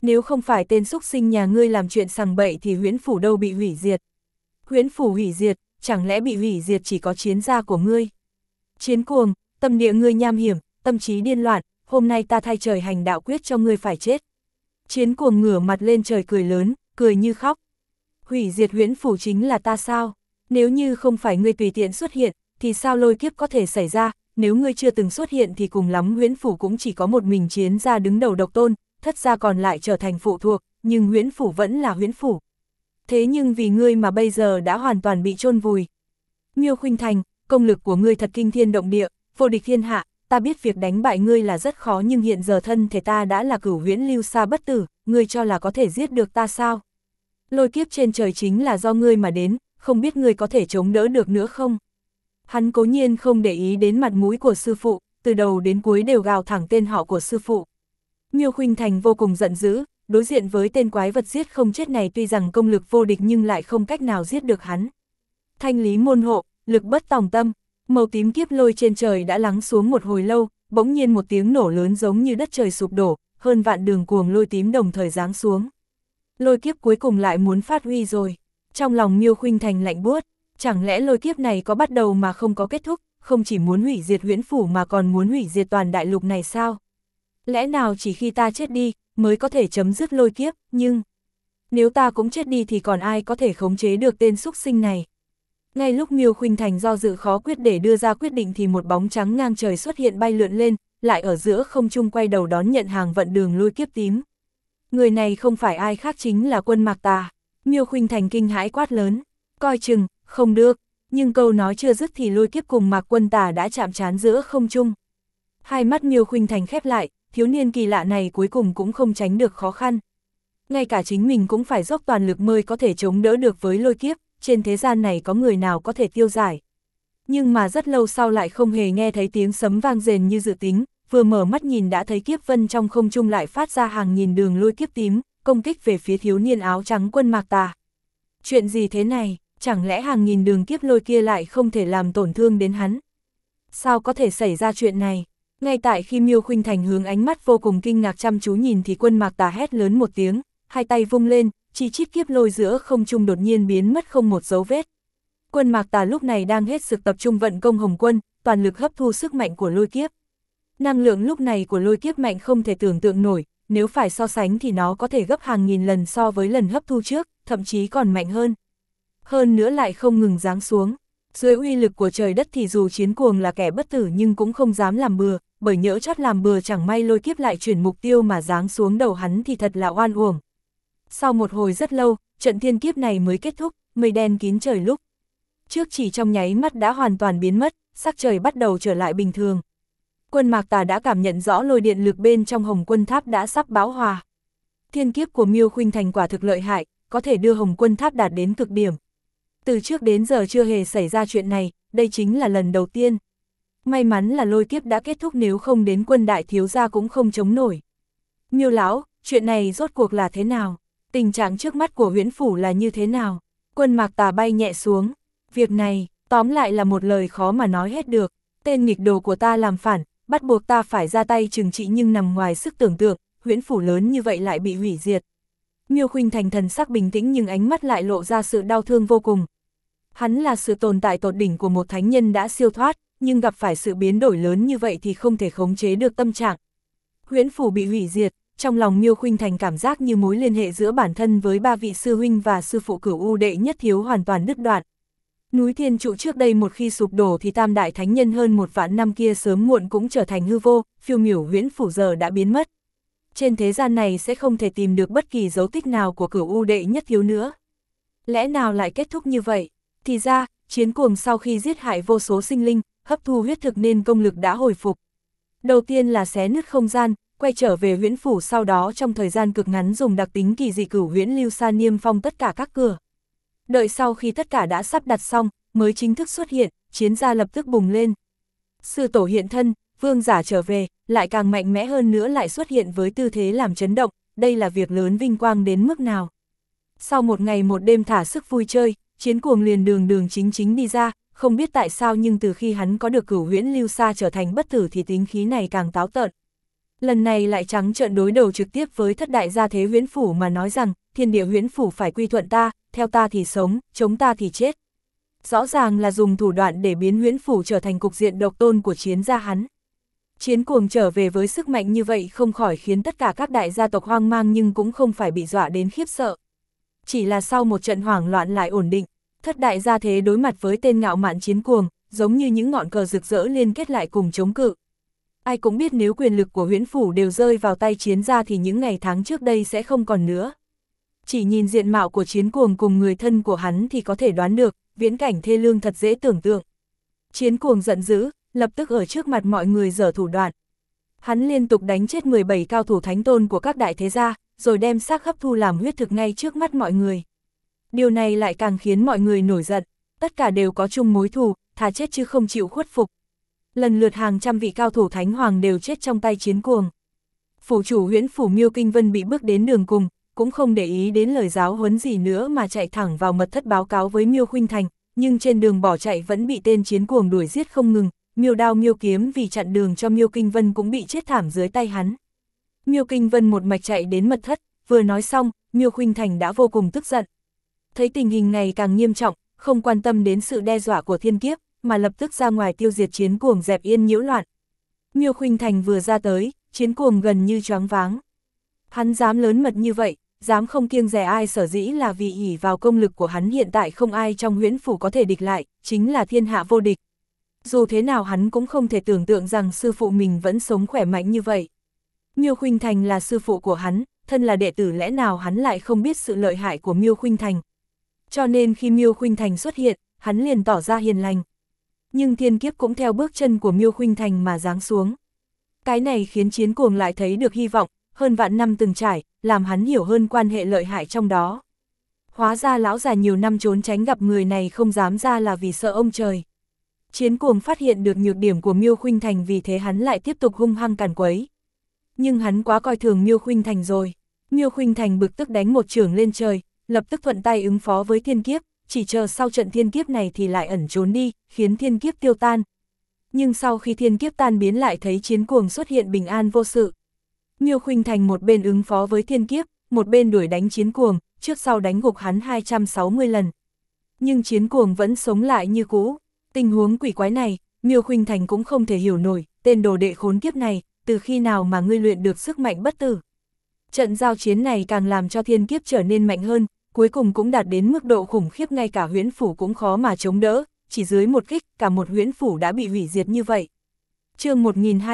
Nếu không phải tên xúc sinh nhà ngươi làm chuyện sằng bậy thì huyễn phủ đâu bị hủy diệt. Huyễn phủ hủy diệt, chẳng lẽ bị hủy diệt chỉ có chiến gia của ngươi? Chiến cuồng, tâm địa ngươi nham hiểm, tâm trí điên loạn, hôm nay ta thay trời hành đạo quyết cho ngươi phải chết. Chiến cuồng ngửa mặt lên trời cười lớn, cười như khóc. Hủy diệt huyễn phủ chính là ta sao? Nếu như không phải ngươi tùy tiện xuất hiện, thì sao lôi kiếp có thể xảy ra? Nếu ngươi chưa từng xuất hiện thì cùng lắm huyễn phủ cũng chỉ có một mình chiến gia đứng đầu độc tôn, thất gia còn lại trở thành phụ thuộc, nhưng huyễn phủ vẫn là huyễn phủ. Thế nhưng vì ngươi mà bây giờ đã hoàn toàn bị chôn vùi. Miêu Khuynh Thành, công lực của ngươi thật kinh thiên động địa, vô địch thiên hạ, ta biết việc đánh bại ngươi là rất khó nhưng hiện giờ thân thể ta đã là cửu huyễn lưu sa bất tử, ngươi cho là có thể giết được ta sao? Lôi kiếp trên trời chính là do ngươi mà đến, không biết ngươi có thể chống đỡ được nữa không? Hắn cố nhiên không để ý đến mặt mũi của sư phụ, từ đầu đến cuối đều gào thẳng tên họ của sư phụ. Miêu Khuynh Thành vô cùng giận dữ, đối diện với tên quái vật giết không chết này tuy rằng công lực vô địch nhưng lại không cách nào giết được hắn. Thanh lý môn hộ, lực bất tòng tâm, màu tím kiếp lôi trên trời đã lắng xuống một hồi lâu, bỗng nhiên một tiếng nổ lớn giống như đất trời sụp đổ, hơn vạn đường cuồng lôi tím đồng thời giáng xuống. Lôi kiếp cuối cùng lại muốn phát huy rồi. Trong lòng Miêu Khuynh Thành lạnh buốt, chẳng lẽ lôi kiếp này có bắt đầu mà không có kết thúc, không chỉ muốn hủy diệt huyễn phủ mà còn muốn hủy diệt toàn đại lục này sao? Lẽ nào chỉ khi ta chết đi, mới có thể chấm dứt lôi kiếp, nhưng nếu ta cũng chết đi thì còn ai có thể khống chế được tên xúc sinh này? Ngay lúc Miêu Khuynh Thành do dự khó quyết để đưa ra quyết định thì một bóng trắng ngang trời xuất hiện bay lượn lên, lại ở giữa không trung quay đầu đón nhận hàng vận đường lôi kiếp tím. Người này không phải ai khác chính là Quân Mạc Tà. Miêu Khuynh Thành kinh hãi quát lớn, coi chừng, không được, nhưng câu nói chưa dứt thì lôi kiếp cùng Mạc Quân Tà đã chạm trán giữa không trung. Hai mắt Miêu Khuynh Thành khép lại, thiếu niên kỳ lạ này cuối cùng cũng không tránh được khó khăn. Ngay cả chính mình cũng phải dốc toàn lực mới có thể chống đỡ được với lôi kiếp, trên thế gian này có người nào có thể tiêu giải. Nhưng mà rất lâu sau lại không hề nghe thấy tiếng sấm vang rền như dự tính, vừa mở mắt nhìn đã thấy kiếp vân trong không trung lại phát ra hàng nghìn đường lôi kiếp tím, công kích về phía thiếu niên áo trắng Quân Mạc Tà. Chuyện gì thế này, chẳng lẽ hàng nghìn đường kiếp lôi kia lại không thể làm tổn thương đến hắn? Sao có thể xảy ra chuyện này? Ngay tại khi Miêu Khuynh Thành hướng ánh mắt vô cùng kinh ngạc chăm chú nhìn thì Quân Mạc Tà hét lớn một tiếng, hai tay vung lên, chi chít kiếp lôi giữa không trung đột nhiên biến mất không một dấu vết. Quân Mạc Tà lúc này đang hết sức tập trung vận công Hồng Quân, toàn lực hấp thu sức mạnh của lôi kiếp. Năng lượng lúc này của lôi kiếp mạnh không thể tưởng tượng nổi, nếu phải so sánh thì nó có thể gấp hàng nghìn lần so với lần hấp thu trước, thậm chí còn mạnh hơn. Hơn nữa lại không ngừng giáng xuống. Dưới uy lực của trời đất thì dù Chiến Cuồng là kẻ bất tử nhưng cũng không dám làm bừa, bởi nhỡ chót làm bừa chẳng may lôi kiếp lại chuyển mục tiêu mà giáng xuống đầu hắn thì thật là oan uổng. Sau một hồi rất lâu, trận thiên kiếp này mới kết thúc, mây đen kín trời lúc trước chỉ trong nháy mắt đã hoàn toàn biến mất, sắc trời bắt đầu trở lại bình thường. Quân Mạc Tà đã cảm nhận rõ lôi điện lực bên trong Hồng Quân Tháp đã sắp bão hòa. Thiên kiếp của Miêu Khuynh Thành quả thực lợi hại, có thể đưa Hồng Quân Tháp đạt đến cực điểm. Từ trước đến giờ chưa hề xảy ra chuyện này, đây chính là lần đầu tiên. May mắn là lôi kiếp đã kết thúc, nếu không đến Quân đại thiếu gia cũng không chống nổi. Miêu lão, chuyện này rốt cuộc là thế nào? Tình trạng trước mắt của huyễn phủ là như thế nào? Quân Mạc Tà bay nhẹ xuống. Việc này, tóm lại là một lời khó mà nói hết được. Tên nghịch đồ của ta làm phản, bắt buộc ta phải ra tay trừng trị nhưng nằm ngoài sức tưởng tượng, huyễn phủ lớn như vậy lại bị hủy diệt. Miêu Khuynh Thành thần sắc bình tĩnh nhưng ánh mắt lại lộ ra sự đau thương vô cùng. Hắn là sự tồn tại tột đỉnh của một thánh nhân đã siêu thoát, nhưng gặp phải sự biến đổi lớn như vậy thì không thể khống chế được tâm trạng. Huyễn phủ bị hủy diệt, trong lòng Miêu Khuynh Thành cảm giác như mối liên hệ giữa bản thân với ba vị sư huynh và sư phụ Cửu U đệ nhất thiếu hoàn toàn đứt đoạn. Núi Thiên Trụ trước đây một khi sụp đổ thì tam đại thánh nhân hơn một vạn năm kia sớm muộn cũng trở thành hư vô, phiêu miểu huyễn phủ giờ đã biến mất. Trên thế gian này sẽ không thể tìm được bất kỳ dấu tích nào của Cửu U đệ nhất thiếu nữa. Lẽ nào lại kết thúc như vậy? Thì ra, Chiến Cuồng sau khi giết hại vô số sinh linh, hấp thu huyết thực nên công lực đã hồi phục. Đầu tiên là xé nứt không gian, quay trở về huyễn phủ, sau đó trong thời gian cực ngắn dùng đặc tính kỳ dị cửu huyễn lưu sa niêm phong tất cả các cửa. Đợi sau khi tất cả đã sắp đặt xong, mới chính thức xuất hiện, chiến gia lập tức bùng lên. Sư tổ hiện thân, vương giả trở về, lại càng mạnh mẽ hơn nữa lại xuất hiện với tư thế làm chấn động, đây là việc lớn vinh quang đến mức nào. Sau một ngày một đêm thả sức vui chơi, Chiến Cuồng liền đường chính chính đi ra, không biết tại sao nhưng từ khi hắn có được cửu huyễn lưu sa trở thành bất tử thì tính khí này càng táo tợn. Lần này lại trắng trợn đối đầu trực tiếp với thất đại gia thế huyễn phủ mà nói rằng, thiên địa huyễn phủ phải quy thuận ta, theo ta thì sống, chống ta thì chết. Rõ ràng là dùng thủ đoạn để biến huyễn phủ trở thành cục diện độc tôn của Chiến gia hắn. Chiến Cuồng trở về với sức mạnh như vậy không khỏi khiến tất cả các đại gia tộc hoang mang nhưng cũng không phải bị dọa đến khiếp sợ. Chỉ là sau một trận hoảng loạn lại ổn định, thất đại gia thế đối mặt với tên ngạo mạn Chiến Cuồng, giống như những ngọn cờ rực rỡ liên kết lại cùng chống cự. Ai cũng biết nếu quyền lực của huyễn phủ đều rơi vào tay Chiến gia thì những ngày tháng trước đây sẽ không còn nữa. Chỉ nhìn diện mạo của Chiến Cuồng cùng người thân của hắn thì có thể đoán được, viễn cảnh thê lương thật dễ tưởng tượng. Chiến Cuồng giận dữ, lập tức ở trước mặt mọi người giở thủ đoạn. Hắn liên tục đánh chết 17 cao thủ thánh tôn của các đại thế gia, rồi đem xác hấp thu làm huyết thực ngay trước mắt mọi người. Điều này lại càng khiến mọi người nổi giận, tất cả đều có chung mối thù, thà chết chứ không chịu khuất phục. Lần lượt hàng trăm vị cao thủ thánh hoàng đều chết trong tay Chiến Cuồng. Phủ chủ huyễn phủ Miêu Kinh Vân bị bước đến đường cùng, cũng không để ý đến lời giáo huấn gì nữa mà chạy thẳng vào mật thất báo cáo với Miêu Khuynh Thành, nhưng trên đường bỏ chạy vẫn bị tên Chiến Cuồng đuổi giết không ngừng, Miêu đao Miêu kiếm vì chặn đường cho Miêu Kinh Vân cũng bị chết thảm dưới tay hắn. Miêu Kinh Vân một mạch chạy đến mật thất, vừa nói xong, Miêu Khuynh Thành đã vô cùng tức giận. Thấy tình hình ngày càng nghiêm trọng, không quan tâm đến sự đe dọa của thiên kiếp, mà lập tức ra ngoài tiêu diệt Chiến Cuồng dẹp yên nhiễu loạn. Miêu Khuynh Thành vừa ra tới, Chiến Cuồng gần như choáng váng. Hắn dám lớn mật như vậy, dám không kiêng dè ai sở dĩ là vì ỷ vào công lực của hắn hiện tại không ai trong huyễn phủ có thể địch lại, chính là thiên hạ vô địch. Dù thế nào hắn cũng không thể tưởng tượng rằng sư phụ mình vẫn sống khỏe mạnh như vậy. Miêu Khuynh Thành là sư phụ của hắn, thân là đệ tử lẽ nào hắn lại không biết sự lợi hại của Miêu Khuynh Thành. Cho nên khi Miêu Khuynh Thành xuất hiện, hắn liền tỏ ra hiền lành. Nhưng thiên kiếp cũng theo bước chân của Miêu Khuynh Thành mà giáng xuống. Cái này khiến Chiến Cuồng lại thấy được hy vọng, hơn vạn năm từng trải, làm hắn hiểu hơn quan hệ lợi hại trong đó. Hóa ra lão già nhiều năm trốn tránh gặp người này không dám ra là vì sợ ông trời. Chiến Cuồng phát hiện được nhược điểm của Miêu Khuynh Thành vì thế hắn lại tiếp tục hung hăng càn quấy. Nhưng hắn quá coi thường Miêu Khuynh Thành rồi. Miêu Khuynh Thành bực tức đánh một chưởng lên trời, lập tức thuận tay ứng phó với thiên kiếp, chỉ chờ sau trận thiên kiếp này thì lại ẩn trốn đi, khiến thiên kiếp tiêu tan. Nhưng sau khi thiên kiếp tan biến lại thấy Chiến Cuồng xuất hiện bình an vô sự. Miêu Khuynh Thành một bên ứng phó với thiên kiếp, một bên đuổi đánh Chiến Cuồng, trước sau đánh gục hắn 260 lần. Nhưng Chiến Cuồng vẫn sống lại như cũ. Tình huống quỷ quái này, Miêu Khuynh Thành cũng không thể hiểu nổi, tên đồ đệ khốn kiếp này, từ khi nào mà ngươi luyện được sức mạnh bất tử. Trận giao chiến này càng làm cho thiên kiếp trở nên mạnh hơn, cuối cùng cũng đạt đến mức độ khủng khiếp ngay cả huyễn phủ cũng khó mà chống đỡ, chỉ dưới một kích, cả một huyễn phủ đã bị hủy diệt như vậy. Chương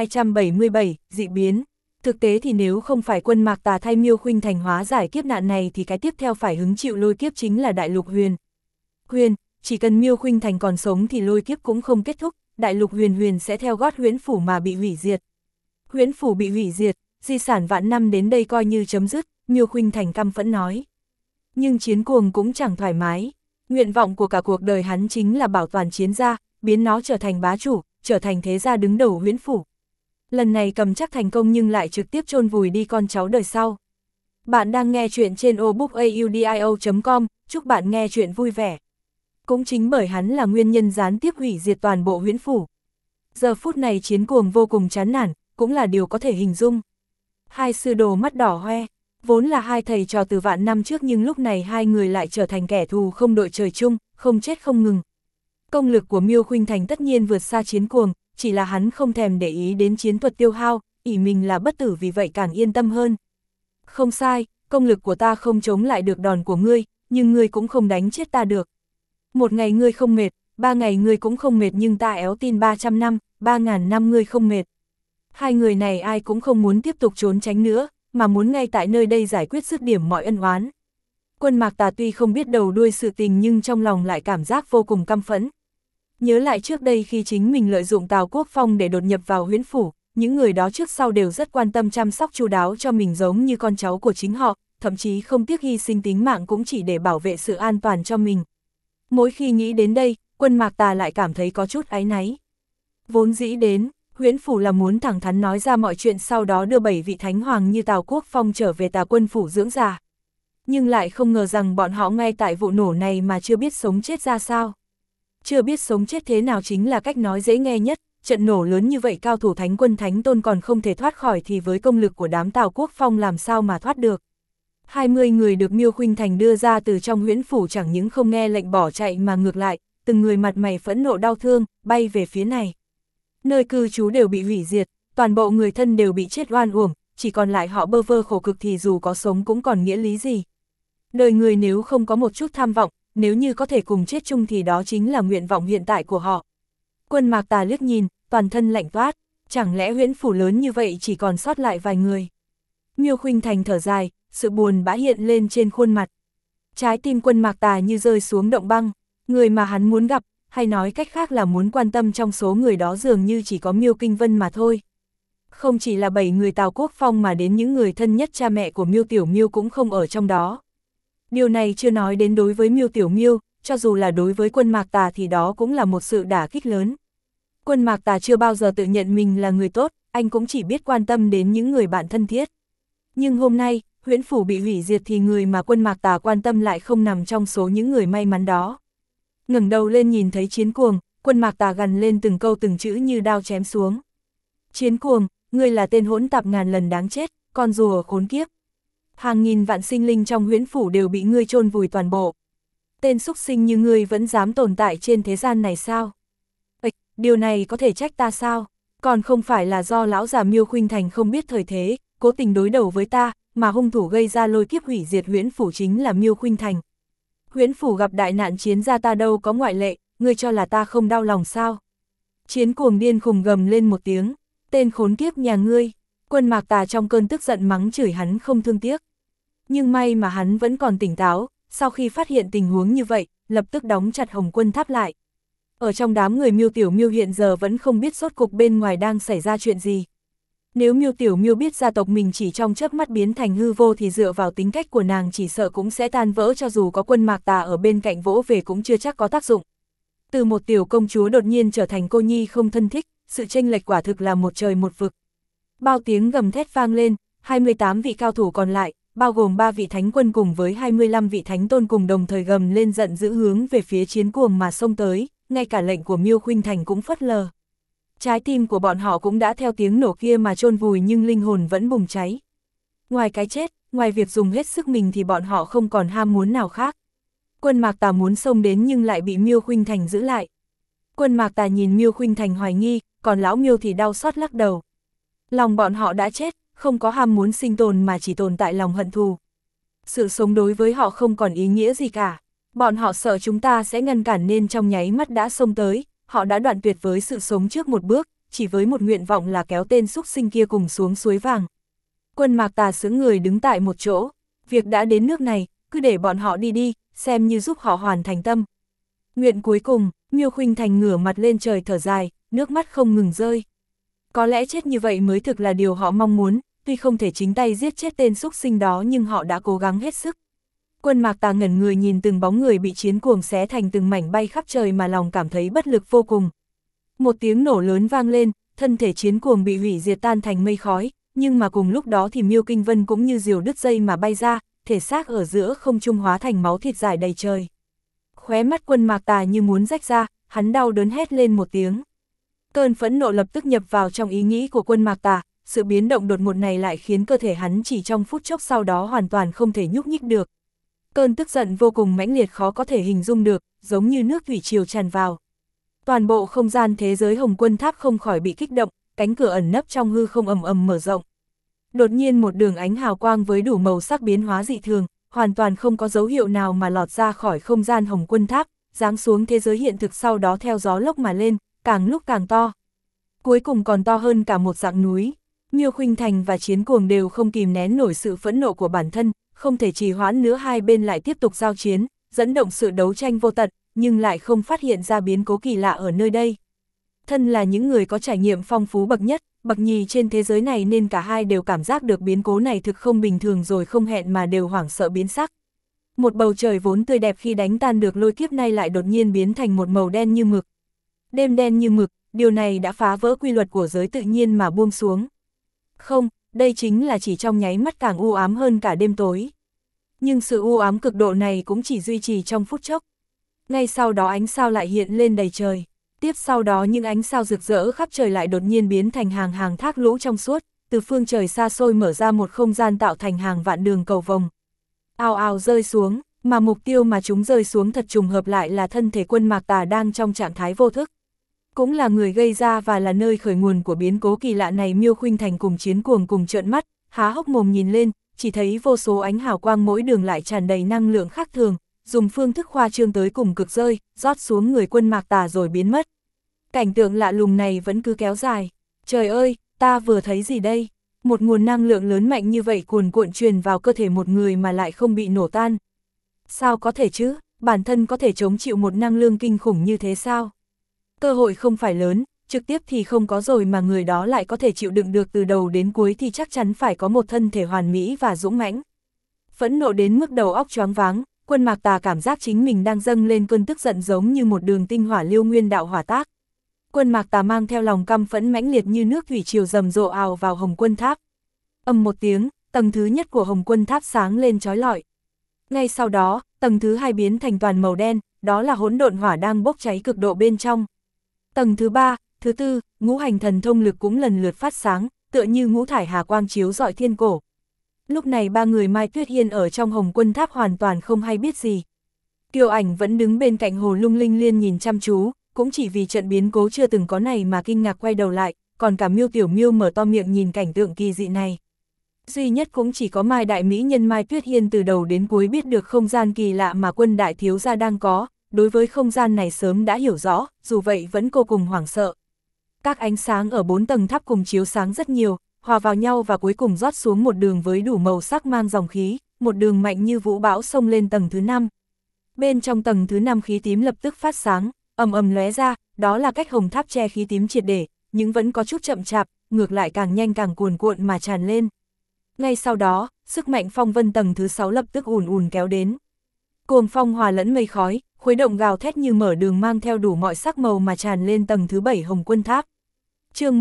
1277, dị biến. Thực tế thì nếu không phải quân Mạc Tà thay Miêu Khuynh Thành hóa giải kiếp nạn này thì cái tiếp theo phải hứng chịu lôi kiếp chính là Đại Lục Huyền. Huyền, chỉ cần Miêu Khuynh Thành còn sống thì lôi kiếp cũng không kết thúc, Đại Lục Huyền sẽ theo gót huyễn phủ mà bị hủy diệt. Huyễn phủ bị hủy diệt, di sản vạn năm đến đây coi như chấm dứt, Miêu Khuynh Thành căm phẫn nói. Nhưng Chiến Cuồng cũng chẳng thoải mái, nguyện vọng của cả cuộc đời hắn chính là bảo toàn Chiến gia, biến nó trở thành bá chủ, trở thành thế gia đứng đầu huyễn phủ. Lần này cầm chắc thành công nhưng lại trực tiếp chôn vùi đi con cháu đời sau. Bạn đang nghe chuyện trên obookaudio.com, chúc bạn nghe chuyện vui vẻ. Cũng chính bởi hắn là nguyên nhân gián tiếp hủy diệt toàn bộ huyễn phủ. Giờ phút này Chiến Cuồng vô cùng chán nản, cũng là điều có thể hình dung. Hai sư đồ mắt đỏ hoe, vốn là hai thầy trò từ vạn năm trước nhưng lúc này hai người lại trở thành kẻ thù không đội trời chung, không chết không ngừng. Công lực của Miêu Khuynh Thành tất nhiên vượt xa Chiến Cuồng, chỉ là hắn không thèm để ý đến chiến thuật tiêu hao, ỷ mình là bất tử vì vậy càng yên tâm hơn. Không sai, công lực của ta không chống lại được đòn của ngươi, nhưng ngươi cũng không đánh chết ta được. Một ngày ngươi không mệt, 3 ngày ngươi cũng không mệt nhưng ta éo tin 300 năm, 3.000 năm ngươi không mệt. Hai người này ai cũng không muốn tiếp tục trốn tránh nữa, mà muốn ngay tại nơi đây giải quyết dứt điểm mọi ân oán. Quân Mạc Tà tuy không biết đầu đuôi sự tình nhưng trong lòng lại cảm giác vô cùng căm phẫn. Nhớ lại trước đây khi chính mình lợi dụng Tào Quốc Phong để đột nhập vào huyễn phủ, những người đó trước sau đều rất quan tâm chăm sóc chu đáo cho mình giống như con cháu của chính họ, thậm chí không tiếc hy sinh tính mạng cũng chỉ để bảo vệ sự an toàn cho mình. Mỗi khi nghĩ đến đây, Quân Mạc Tà lại cảm thấy có chút áy náy. Vốn dĩ đến, huyễn phủ là muốn thẳng thắn nói ra mọi chuyện sau đó đưa 7 vị thánh hoàng như Tào Quốc Phong trở về Tà Quân phủ dưỡng già. Nhưng lại không ngờ rằng bọn họ ngay tại vụ nổ này mà chưa biết sống chết ra sao. Chưa biết sống chết thế nào chính là cách nói dễ nghe nhất, trận nổ lớn như vậy cao thủ thánh quân thánh tôn còn không thể thoát khỏi thì với công lực của đám Tào Quốc Phong làm sao mà thoát được. 20 người được Miêu Khuynh Thành đưa ra từ trong huyễn phủ chẳng những không nghe lệnh bỏ chạy mà ngược lại, từng người mặt mày phẫn nộ đau thương, bay về phía này. Nơi cư trú đều bị hủy diệt, toàn bộ người thân đều bị chết oan uổng, chỉ còn lại họ bơ vơ khổ cực thì dù có sống cũng còn nghĩa lý gì. Đời người nếu không có một chút tham vọng, nếu như có thể cùng chết chung thì đó chính là nguyện vọng hiện tại của họ. Quân Mạc Tà liếc nhìn, toàn thân lạnh toát, chẳng lẽ huyễn phủ lớn như vậy chỉ còn sót lại vài người. Miêu Khuynh Thành thở dài, sự buồn bã hiện lên trên khuôn mặt. Trái tim Quân Mạc Tà như rơi xuống động băng, người mà hắn muốn gặp, hay nói cách khác là muốn quan tâm trong số người đó dường như chỉ có Miêu Kinh Vân mà thôi. Không chỉ là 7 người Tào Quốc Phong mà đến những người thân nhất cha mẹ của Miêu Tiểu Miêu cũng không ở trong đó. Điều này chưa nói đến đối với Miêu Tiểu Miêu, cho dù là đối với Quân Mạc Tà thì đó cũng là một sự đả kích lớn. Quân Mạc Tà chưa bao giờ tự nhận mình là người tốt, anh cũng chỉ biết quan tâm đến những người bạn thân thiết. Nhưng hôm nay, huyễn phủ bị hủy diệt thì người mà Quân Mạc Tà quan tâm lại không nằm trong số những người may mắn đó. Ngẩng đầu lên nhìn thấy Chiến Cuồng, Quân Mạc Tà gằn lên từng câu từng chữ như đao chém xuống. Chiến Cuồng, ngươi là tên hỗn tạp ngàn lần đáng chết, con rùa khốn kiếp. Hàng nghìn vạn sinh linh trong huyễn phủ đều bị ngươi chôn vùi toàn bộ. Tên xúc sinh như ngươi vẫn dám tồn tại trên thế gian này sao? Điều này có thể trách ta sao? Còn không phải là do lão già Miêu Khuynh Thành không biết thời thế, cố tình đối đầu với ta, mà hung thủ gây ra lôi kiếp hủy diệt huyễn phủ chính là Miêu Khuynh Thành. Huyễn phủ gặp đại nạn chiến ra ta đâu có ngoại lệ, ngươi cho là ta không đau lòng sao? Chiến Cuồng điên khùng gầm lên một tiếng, tên khốn kiếp nhà ngươi. Quân Mạc Tà trong cơn tức giận mắng chửi hắn không thương tiếc. Nhưng may mà hắn vẫn còn tỉnh táo, sau khi phát hiện tình huống như vậy, lập tức đóng chặt Hồng Quân Tháp lại. Ở trong đám người Miêu Tiểu Miêu hiện giờ vẫn không biết rốt cục bên ngoài đang xảy ra chuyện gì. Nếu Miêu Tiểu Miêu biết gia tộc mình chỉ trong chớp mắt biến thành hư vô thì dựa vào tính cách của nàng chỉ sợ cũng sẽ tan vỡ, cho dù có Quân Mạc Tà ở bên cạnh vỗ về cũng chưa chắc có tác dụng. Từ một tiểu công chúa đột nhiên trở thành cô nhi không thân thích, sự chênh lệch quả thực là một trời một vực. Bao tiếng gầm thét vang lên, 28 vị cao thủ còn lại, bao gồm 3 vị thánh quân cùng với 25 vị thánh tôn cùng đồng thời gầm lên giận dữ hướng về phía Chiến Cuồng mà xông tới, ngay cả lệnh của Miêu Khuynh Thành cũng phớt lờ. Trái tim của bọn họ cũng đã theo tiếng nổ kia mà chôn vùi nhưng linh hồn vẫn bùng cháy. Ngoài cái chết, ngoài việc dùng hết sức mình thì bọn họ không còn ham muốn nào khác. Quân Mạc Tà muốn xông đến nhưng lại bị Miêu Khuynh Thành giữ lại. Quân Mạc Tà nhìn Miêu Khuynh Thành hoài nghi, còn lão Miêu thì đau xót lắc đầu. Lòng bọn họ đã chết, không có ham muốn sinh tồn mà chỉ tồn tại lòng hận thù. Sự sống đối với họ không còn ý nghĩa gì cả. Bọn họ sợ chúng ta sẽ ngăn cản nên trong nháy mắt đã xông tới, họ đã đoạn tuyệt với sự sống trước một bước, chỉ với một nguyện vọng là kéo tên xúc sinh kia cùng xuống suối vàng. Quân Mạc Tà sững người đứng tại một chỗ, việc đã đến nước này, cứ để bọn họ đi đi, xem như giúp họ hoàn thành tâm. Nguyện cuối cùng, Miêu Khuynh Thành ngửa mặt lên trời thở dài, nước mắt không ngừng rơi. Có lẽ chết như vậy mới thực là điều họ mong muốn, tuy không thể chính tay giết chết tên xúc sinh đó nhưng họ đã cố gắng hết sức. Quân Mạc Tà ngẩn người nhìn từng bóng người bị Chiến Cuồng xé thành từng mảnh bay khắp trời mà lòng cảm thấy bất lực vô cùng. Một tiếng nổ lớn vang lên, thân thể Chiến Cuồng bị hủy diệt tan thành mây khói, nhưng mà cùng lúc đó thì Miêu Kinh Vân cũng như diều đứt dây mà bay ra, thể xác ở giữa không trung hóa thành máu thịt rải đầy trời. Khóe mắt Quân Mạc Tà như muốn rách ra, hắn đau đớn hét lên một tiếng. Cơn phẫn nộ lập tức nhập vào trong ý nghĩ của Quân Mạc Tà, sự biến động đột ngột này lại khiến cơ thể hắn chỉ trong phút chốc sau đó hoàn toàn không thể nhúc nhích được. Cơn tức giận vô cùng mãnh liệt khó có thể hình dung được, giống như nước thủy triều tràn vào. Toàn bộ không gian thế giới Hồng Quân Tháp không khỏi bị kích động, cánh cửa ẩn nấp trong hư không ầm ầm mở rộng. Đột nhiên một đường ánh hào quang với đủ màu sắc biến hóa dị thường, hoàn toàn không có dấu hiệu nào mà lọt ra khỏi không gian Hồng Quân Tháp, giáng xuống thế giới hiện thực sau đó theo gió lốc mà lên, càng lúc càng to. Cuối cùng còn to hơn cả một dãy núi. Miêu Khuynh Thành và Chiến Cuồng đều không kìm nén nổi sự phẫn nộ của bản thân, không thể trì hoãn nữa, hai bên lại tiếp tục giao chiến, dẫn động sự đấu tranh vô tận, nhưng lại không phát hiện ra biến cố kỳ lạ ở nơi đây. Thân là những người có trải nghiệm phong phú bậc nhất, bậc nhì trên thế giới này nên cả hai đều cảm giác được biến cố này thực không bình thường rồi không hẹn mà đều hoảng sợ biến sắc. Một bầu trời vốn tươi đẹp khi đánh tan được lôi kiếp nay lại đột nhiên biến thành một màu đen như mực. Đêm đen như mực, điều này đã phá vỡ quy luật của giới tự nhiên mà buông xuống. Không, đây chính là chỉ trong nháy mắt càng u ám hơn cả đêm tối. Nhưng sự u ám cực độ này cũng chỉ duy trì trong phút chốc. Ngay sau đó ánh sao lại hiện lên đầy trời. Tiếp sau đó những ánh sao rực rỡ khắp trời lại đột nhiên biến thành hàng hàng thác lũ trong suốt, từ phương trời xa xôi mở ra một không gian tạo thành hàng vạn đường cầu vồng. Ào ào rơi xuống, mà mục tiêu mà chúng rơi xuống thật trùng hợp lại là thân thể Quân Mạc Tà đang trong trạng thái vô thức. Cũng là người gây ra và là nơi khởi nguồn của biến cố kỳ lạ này. Miêu Khuynh Thành cùng Chiến Cuồng cùng trợn mắt, há hốc mồm nhìn lên, chỉ thấy vô số ánh hào quang mỗi đường lại tràn đầy năng lượng khác thường, dùng phương thức khoa trương tới cùng cực rơi, rót xuống người Quân Mạc Tà rồi biến mất. Cảnh tượng lạ lùng này vẫn cứ kéo dài. Trời ơi, ta vừa thấy gì đây? Một nguồn năng lượng lớn mạnh như vậy cuồn cuộn truyền vào cơ thể một người mà lại không bị nổ tan. Sao có thể chứ? Bản thân có thể chống chịu một năng lượng kinh khủng như thế sao? Cơ hội không phải lớn, trực tiếp thì không có rồi mà người đó lại có thể chịu đựng được từ đầu đến cuối thì chắc chắn phải có một thân thể hoàn mỹ và dũng mãnh. Phẫn nộ đến mức đầu óc choáng váng, Quân Mạc Tà cảm giác chính mình đang dâng lên cơn tức giận giống như một đường tinh hỏa Liêu Nguyên đạo hỏa tác. Quân Mạc Tà mang theo lòng căm phẫn mãnh liệt như nước thủy triều rầm rộ ào vào Hồng Quân Tháp. Ầm một tiếng, tầng thứ nhất của Hồng Quân Tháp sáng lên chói lọi. Ngay sau đó, tầng thứ hai biến thành toàn màu đen, đó là hỗn độn hỏa đang bốc cháy cực độ bên trong. Tầng thứ ba, thứ tư, ngũ hành thần thông lực cũng lần lượt phát sáng, tựa như ngũ thải hà quang chiếu rọi thiên cổ. Lúc này ba người Mai Tuyết Hiên ở trong Hồng Quân Tháp hoàn toàn không hay biết gì. Kiều Ảnh vẫn đứng bên cạnh Hồ Lung Linh Liên nhìn chăm chú, cũng chỉ vì trận biến cố chưa từng có này mà kinh ngạc quay đầu lại, còn cả Miêu Tiểu Miêu mở to miệng nhìn cảnh tượng kỳ dị này. Duy nhất cũng chỉ có Mai Đại Mỹ Nhân Mai Tuyết Hiên từ đầu đến cuối biết được không gian kỳ lạ mà Quân đại thiếu gia đang có, đối với không gian này sớm đã hiểu rõ, dù vậy vẫn vô cùng hoảng sợ. Các ánh sáng ở 4 tầng tháp cùng chiếu sáng rất nhiều, hòa vào nhau và cuối cùng rót xuống một đường với đủ màu sắc mang dòng khí, một đường mạnh như vũ bão xông lên tầng thứ 5. Bên trong tầng thứ 5 khí tím lập tức phát sáng, ầm ầm lóe ra, đó là cách Hồng Tháp che khí tím triệt để, nhưng vẫn có chút chậm chạp, ngược lại càng nhanh càng cuồn cuộn mà tràn lên. Ngay sau đó, sức mạnh phong vân tầng thứ 6 lập tức ùn ùn kéo đến. Cuồng phong hòa lẫn mây khói, khuấy động gào thét như mở đường mang theo đủ mọi sắc màu mà tràn lên tầng thứ 7 Hồng Quân Tháp. Chương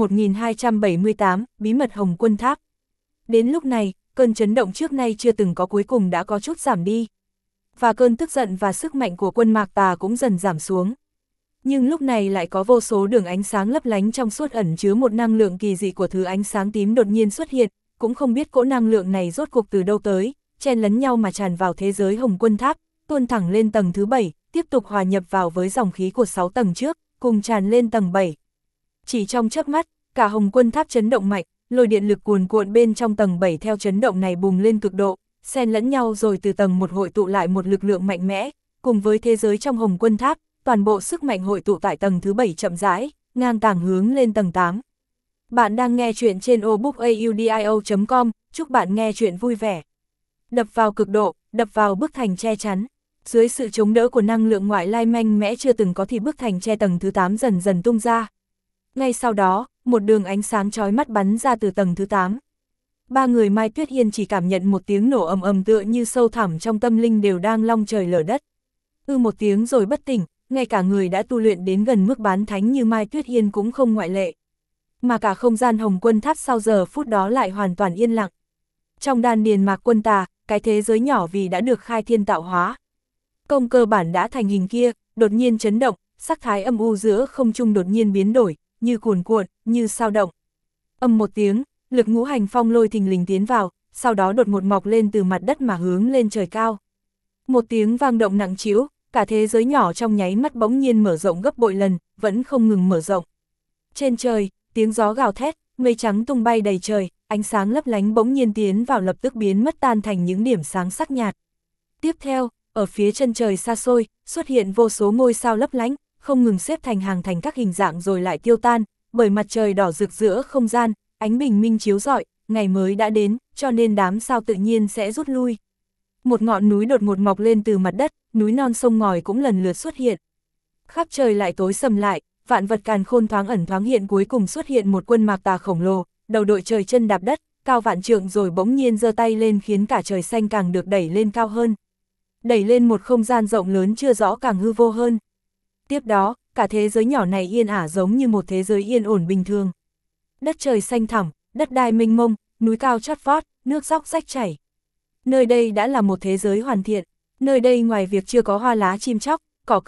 1278, Bí mật Hồng Quân Tháp. Đến lúc này, cơn chấn động trước nay chưa từng có cuối cùng đã có chút giảm đi. Và cơn tức giận và sức mạnh của Quân Mạc Tà cũng dần giảm xuống. Nhưng lúc này lại có vô số đường ánh sáng lấp lánh trong suốt ẩn chứa một năng lượng kỳ dị của thứ ánh sáng tím đột nhiên xuất hiện, cũng không biết cỗ năng lượng này rốt cuộc từ đâu tới, chen lấn nhau mà tràn vào thế giới Hồng Quân Tháp, tuôn thẳng lên tầng thứ 7, tiếp tục hòa nhập vào với dòng khí của 6 tầng trước, cùng tràn lên tầng 7. Chỉ trong chớp mắt, cả Hồng Quân Tháp chấn động mạnh, lôi điện lực cuồn cuộn bên trong tầng 7 theo chấn động này bùng lên cực độ, xen lẫn nhau rồi từ tầng 1 hội tụ lại một lực lượng mạnh mẽ, cùng với thế giới trong Hồng Quân Tháp, toàn bộ sức mạnh hội tụ tại tầng thứ 7 chậm rãi, ngang tàng hướng lên tầng 8. Bạn đang nghe chuyện trên obookaudio.com, chúc bạn nghe chuyện vui vẻ. Đập vào cực độ, đập vào bức thành che chắn. Dưới sự chống đỡ của năng lượng ngoại lai mạnh mẽ chưa từng có thì bức thành che tầng thứ 8 dần dần tung ra. Ngay sau đó, một đường ánh sáng chói mắt bắn ra từ tầng thứ 8. Ba người Mai Tuyết Hiên chỉ cảm nhận một tiếng nổ ầm ầm tựa như sâu thẳm trong tâm linh đều đang long trời lở đất. Một tiếng rồi bất tỉnh, ngay cả người đã tu luyện đến gần mức bán thánh như Mai Tuyết Hiên cũng không ngoại lệ. Mà cả không gian Hồng Quân Tháp sau giờ phút đó lại hoàn toàn yên lặng. Trong đan điền Mạc Quân Tà, cái thế giới nhỏ vì đã được khai thiên tạo hóa. Công cơ bản đã thành hình kia, đột nhiên chấn động, sắc thái âm u giữa không trung đột nhiên biến đổi, như cuồn cuộn, như sao động. Âm một tiếng, lực ngũ hành phong lôi thình lình tiến vào, sau đó đột ngột mọc lên từ mặt đất mà hướng lên trời cao. Một tiếng vang động nặng trĩu, cả thế giới nhỏ trong nháy mắt bỗng nhiên mở rộng gấp bội lần, vẫn không ngừng mở rộng. Trên trời, tiếng gió gào thét, mây trắng tung bay đầy trời, ánh sáng lấp lánh bỗng nhiên tiến vào lập tức biến mất tan thành những điểm sáng sắc nhạt. Tiếp theo, ở phía chân trời xa xôi, xuất hiện vô số ngôi sao lấp lánh, không ngừng xếp thành hàng thành các hình dạng rồi lại tiêu tan, bởi mặt trời đỏ rực giữa không gian, ánh bình minh chiếu rọi, ngày mới đã đến, cho nên đám sao tự nhiên sẽ rút lui. Một ngọn núi đột ngột mọc lên từ mặt đất, núi non sông ngòi cũng lần lượt xuất hiện. Khắp trời lại tối sầm lại, vạn vật càn khôn thoáng ẩn thoáng hiện, cuối cùng xuất hiện một Quân Mạc Tà khổng lồ, đầu đội trời chân đạp đất, cao vạn trượng rồi bỗng nhiên giơ tay lên khiến cả trời xanh càng được đẩy lên cao hơn. Đẩy lên một không gian rộng lớn chưa rõ càng hư vô hơn. Tiếp đó, cả thế giới nhỏ này yên ả giống như một thế giới yên ổn bình thường. Đất trời xanh thẳm, đất đai mênh mông, núi cao chót vót, nước dốc rách chảy. Nơi đây đã là một thế giới hoàn thiện. Nơi đây ngoài việc chưa có hoa lá chim chóc, cỏ cây,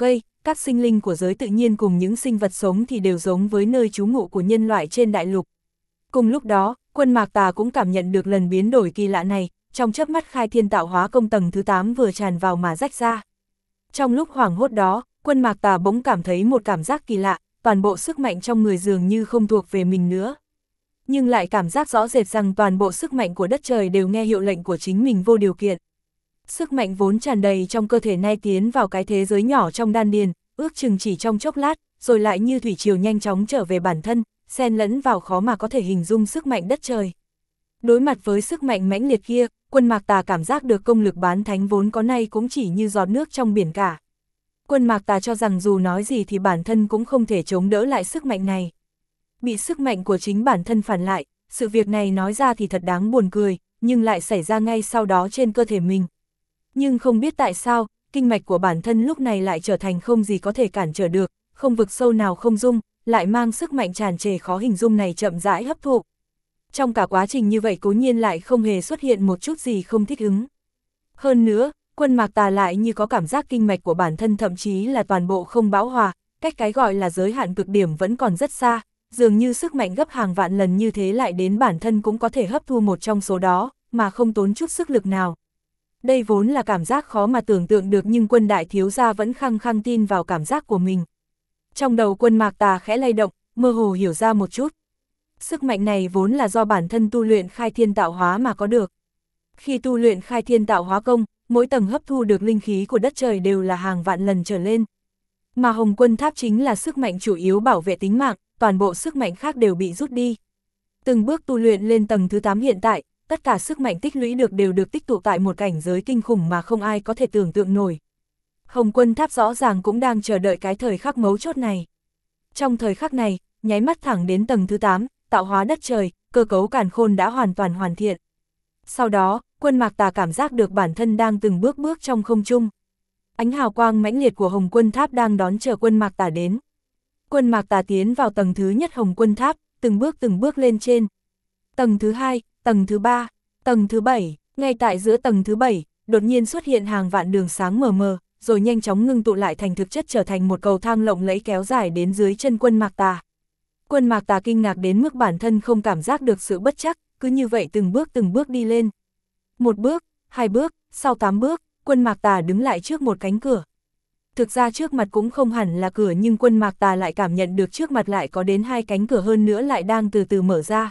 các sinh linh của giới tự nhiên cùng những sinh vật sống thì đều giống với nơi trú ngụ của nhân loại trên đại lục. Cùng lúc đó, Quân Mạc Tà cũng cảm nhận được lần biến đổi kỳ lạ này, trong chớp mắt khai thiên tạo hóa công tầng thứ 8 vừa tràn vào mà rách ra. Trong lúc hoảng hốt đó, Quân Mạc Tà bỗng cảm thấy một cảm giác kỳ lạ, toàn bộ sức mạnh trong người dường như không thuộc về mình nữa. Nhưng lại cảm giác rõ rệt rằng toàn bộ sức mạnh của đất trời đều nghe hiệu lệnh của chính mình vô điều kiện. Sức mạnh vốn tràn đầy trong cơ thể nay tiến vào cái thế giới nhỏ trong đan điền, ước chừng chỉ trong chốc lát, rồi lại như thủy triều nhanh chóng trở về bản thân, xen lẫn vào khó mà có thể hình dung sức mạnh đất trời. Đối mặt với sức mạnh mãnh liệt kia, Quân Mạc Tà cảm giác được công lực bán thánh vốn có nay cũng chỉ như giọt nước trong biển cả. Quân Mạc Tà cho rằng dù nói gì thì bản thân cũng không thể chống đỡ lại sức mạnh này. Bị sức mạnh của chính bản thân phản lại, sự việc này nói ra thì thật đáng buồn cười, nhưng lại xảy ra ngay sau đó trên cơ thể mình. Nhưng không biết tại sao, kinh mạch của bản thân lúc này lại trở thành không gì có thể cản trở được, không vực sâu nào không dung, lại mang sức mạnh tràn trề khó hình dung này chậm rãi hấp thụ. Trong cả quá trình như vậy cố nhiên lại không hề xuất hiện một chút gì không thích ứng. Hơn nữa, Quân Mạc Tà lại như có cảm giác kinh mạch của bản thân thậm chí là toàn bộ không bão hòa, cách cái gọi là giới hạn cực điểm vẫn còn rất xa, dường như sức mạnh gấp hàng vạn lần như thế lại đến bản thân cũng có thể hấp thu một trong số đó, mà không tốn chút sức lực nào. Đây vốn là cảm giác khó mà tưởng tượng được nhưng Quân đại thiếu gia vẫn khăng khăng tin vào cảm giác của mình. Trong đầu Quân Mạc Tà khẽ lay động, mơ hồ hiểu ra một chút. Sức mạnh này vốn là do bản thân tu luyện khai thiên tạo hóa mà có được. Khi tu luyện khai thiên tạo hóa công, mỗi tầng hấp thu được linh khí của đất trời đều là hàng vạn lần trở lên. Mà Hồng Quân Tháp chính là sức mạnh chủ yếu bảo vệ tính mạng, toàn bộ sức mạnh khác đều bị rút đi. Từng bước tu luyện lên tầng thứ 8 hiện tại, tất cả sức mạnh tích lũy được đều được tích tụ tại một cảnh giới kinh khủng mà không ai có thể tưởng tượng nổi. Hồng Quân Tháp rõ ràng cũng đang chờ đợi cái thời khắc mấu chốt này. Trong thời khắc này, nháy mắt thẳng đến tầng thứ 8, tạo hóa đất trời, cơ cấu càn khôn đã hoàn toàn hoàn thiện. Sau đó, Quân Mạc Tà cảm giác được bản thân đang từng bước bước trong không trung. Ánh hào quang mãnh liệt của Hồng Quân Tháp đang đón chờ Quân Mạc Tà đến. Quân Mạc Tà tiến vào tầng thứ nhất Hồng Quân Tháp, từng bước lên trên. Tầng thứ 2, tầng thứ 3, tầng thứ 7, ngay tại giữa tầng thứ 7, đột nhiên xuất hiện hàng vạn đường sáng mờ mờ, rồi nhanh chóng ngưng tụ lại thành thực chất trở thành một cầu thang lộng lẫy kéo dài đến dưới chân Quân Mạc Tà. Quân Mạc Tà kinh ngạc đến mức bản thân không cảm giác được sự bất chắc, cứ như vậy từng bước đi lên. Một bước, hai bước, sau 8 bước, Quân Mạc Tà đứng lại trước một cánh cửa. Thực ra trước mặt cũng không hẳn là cửa nhưng Quân Mạc Tà lại cảm nhận được trước mặt lại có đến 2 cánh cửa hơn nữa lại đang từ từ mở ra.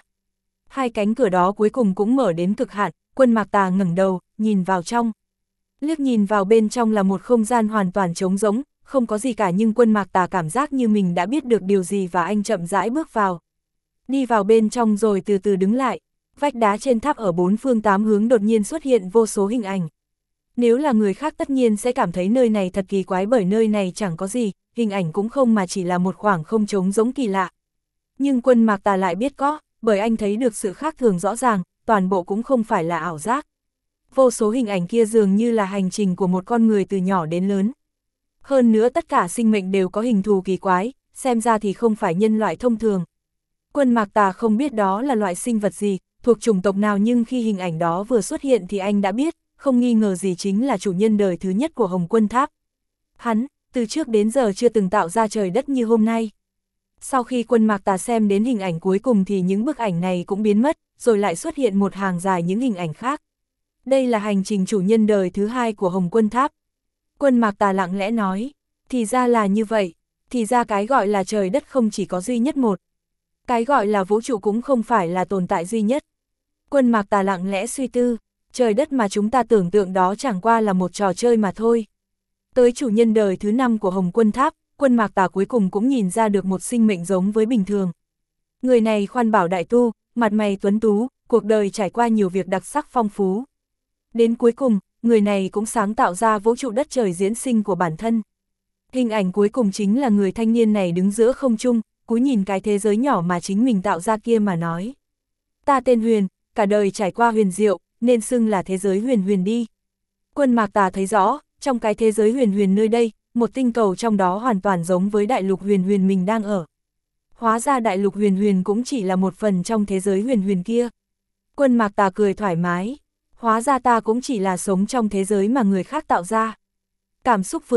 2 cánh cửa đó cuối cùng cũng mở đến cực hạn, Quân Mạc Tà ngẩng đầu, nhìn vào trong. Liếc nhìn vào bên trong là một không gian hoàn toàn trống rỗng, không có gì cả nhưng Quân Mạc Tà cảm giác như mình đã biết được điều gì và anh chậm rãi bước vào. Đi vào bên trong rồi từ từ đứng lại, vách đá trên tháp ở 4 phương 8 hướng đột nhiên xuất hiện vô số hình ảnh. Nếu là người khác tất nhiên sẽ cảm thấy nơi này thật kỳ quái bởi nơi này chẳng có gì, hình ảnh cũng không mà chỉ là một khoảng không trống giống kỳ lạ. Nhưng Quân Mạc Tà lại biết có, bởi anh thấy được sự khác thường rõ ràng, toàn bộ cũng không phải là ảo giác. Vô số hình ảnh kia dường như là hành trình của một con người từ nhỏ đến lớn. Hơn nữa tất cả sinh mệnh đều có hình thù kỳ quái, xem ra thì không phải nhân loại thông thường. Quân Mạc Tà không biết đó là loại sinh vật gì, thuộc chủng tộc nào nhưng khi hình ảnh đó vừa xuất hiện thì anh đã biết, không nghi ngờ gì chính là chủ nhân đời thứ nhất của Hồng Quân Tháp. Hắn, từ trước đến giờ chưa từng tạo ra trời đất như hôm nay. Sau khi Quân Mạc Tà xem đến hình ảnh cuối cùng thì những bức ảnh này cũng biến mất, rồi lại xuất hiện một hàng dài những hình ảnh khác. Đây là hành trình chủ nhân đời thứ 2 của Hồng Quân Tháp. Quân Mạc Tà lặng lẽ nói, thì ra là như vậy, thì ra cái gọi là trời đất không chỉ có duy nhất một. Cái gọi là vũ trụ cũng không phải là tồn tại duy nhất. Quân Mạc Tà lặng lẽ suy tư, trời đất mà chúng ta tưởng tượng đó chẳng qua là một trò chơi mà thôi. Tới chủ nhân đời thứ 5 của Hồng Quân Tháp, Quân Mạc Tà cuối cùng cũng nhìn ra được một sinh mệnh giống với bình thường. Người này khoan bảo đại tu, mặt mày tuấn tú, cuộc đời trải qua nhiều việc đặc sắc phong phú. Đến cuối cùng, người này cũng sáng tạo ra vũ trụ đất trời diễn sinh của bản thân. Hình ảnh cuối cùng chính là người thanh niên này đứng giữa không trung, cúi nhìn cái thế giới nhỏ mà chính mình tạo ra kia mà nói. Ta tên Huyền, cả đời trải qua huyền diệu, nên xưng là thế giới huyền huyền đi. Quân Mạc Tà thấy rõ, trong cái thế giới huyền huyền nơi đây, một tinh cầu trong đó hoàn toàn giống với đại lục huyền huyền mình đang ở. Hóa ra đại lục huyền huyền cũng chỉ là một phần trong thế giới huyền huyền kia. Quân Mạc Tà cười thoải mái. Hóa ra ta cũng chỉ là sống trong thế giới mà người khác tạo ra. Cảm xúc vừa dứt,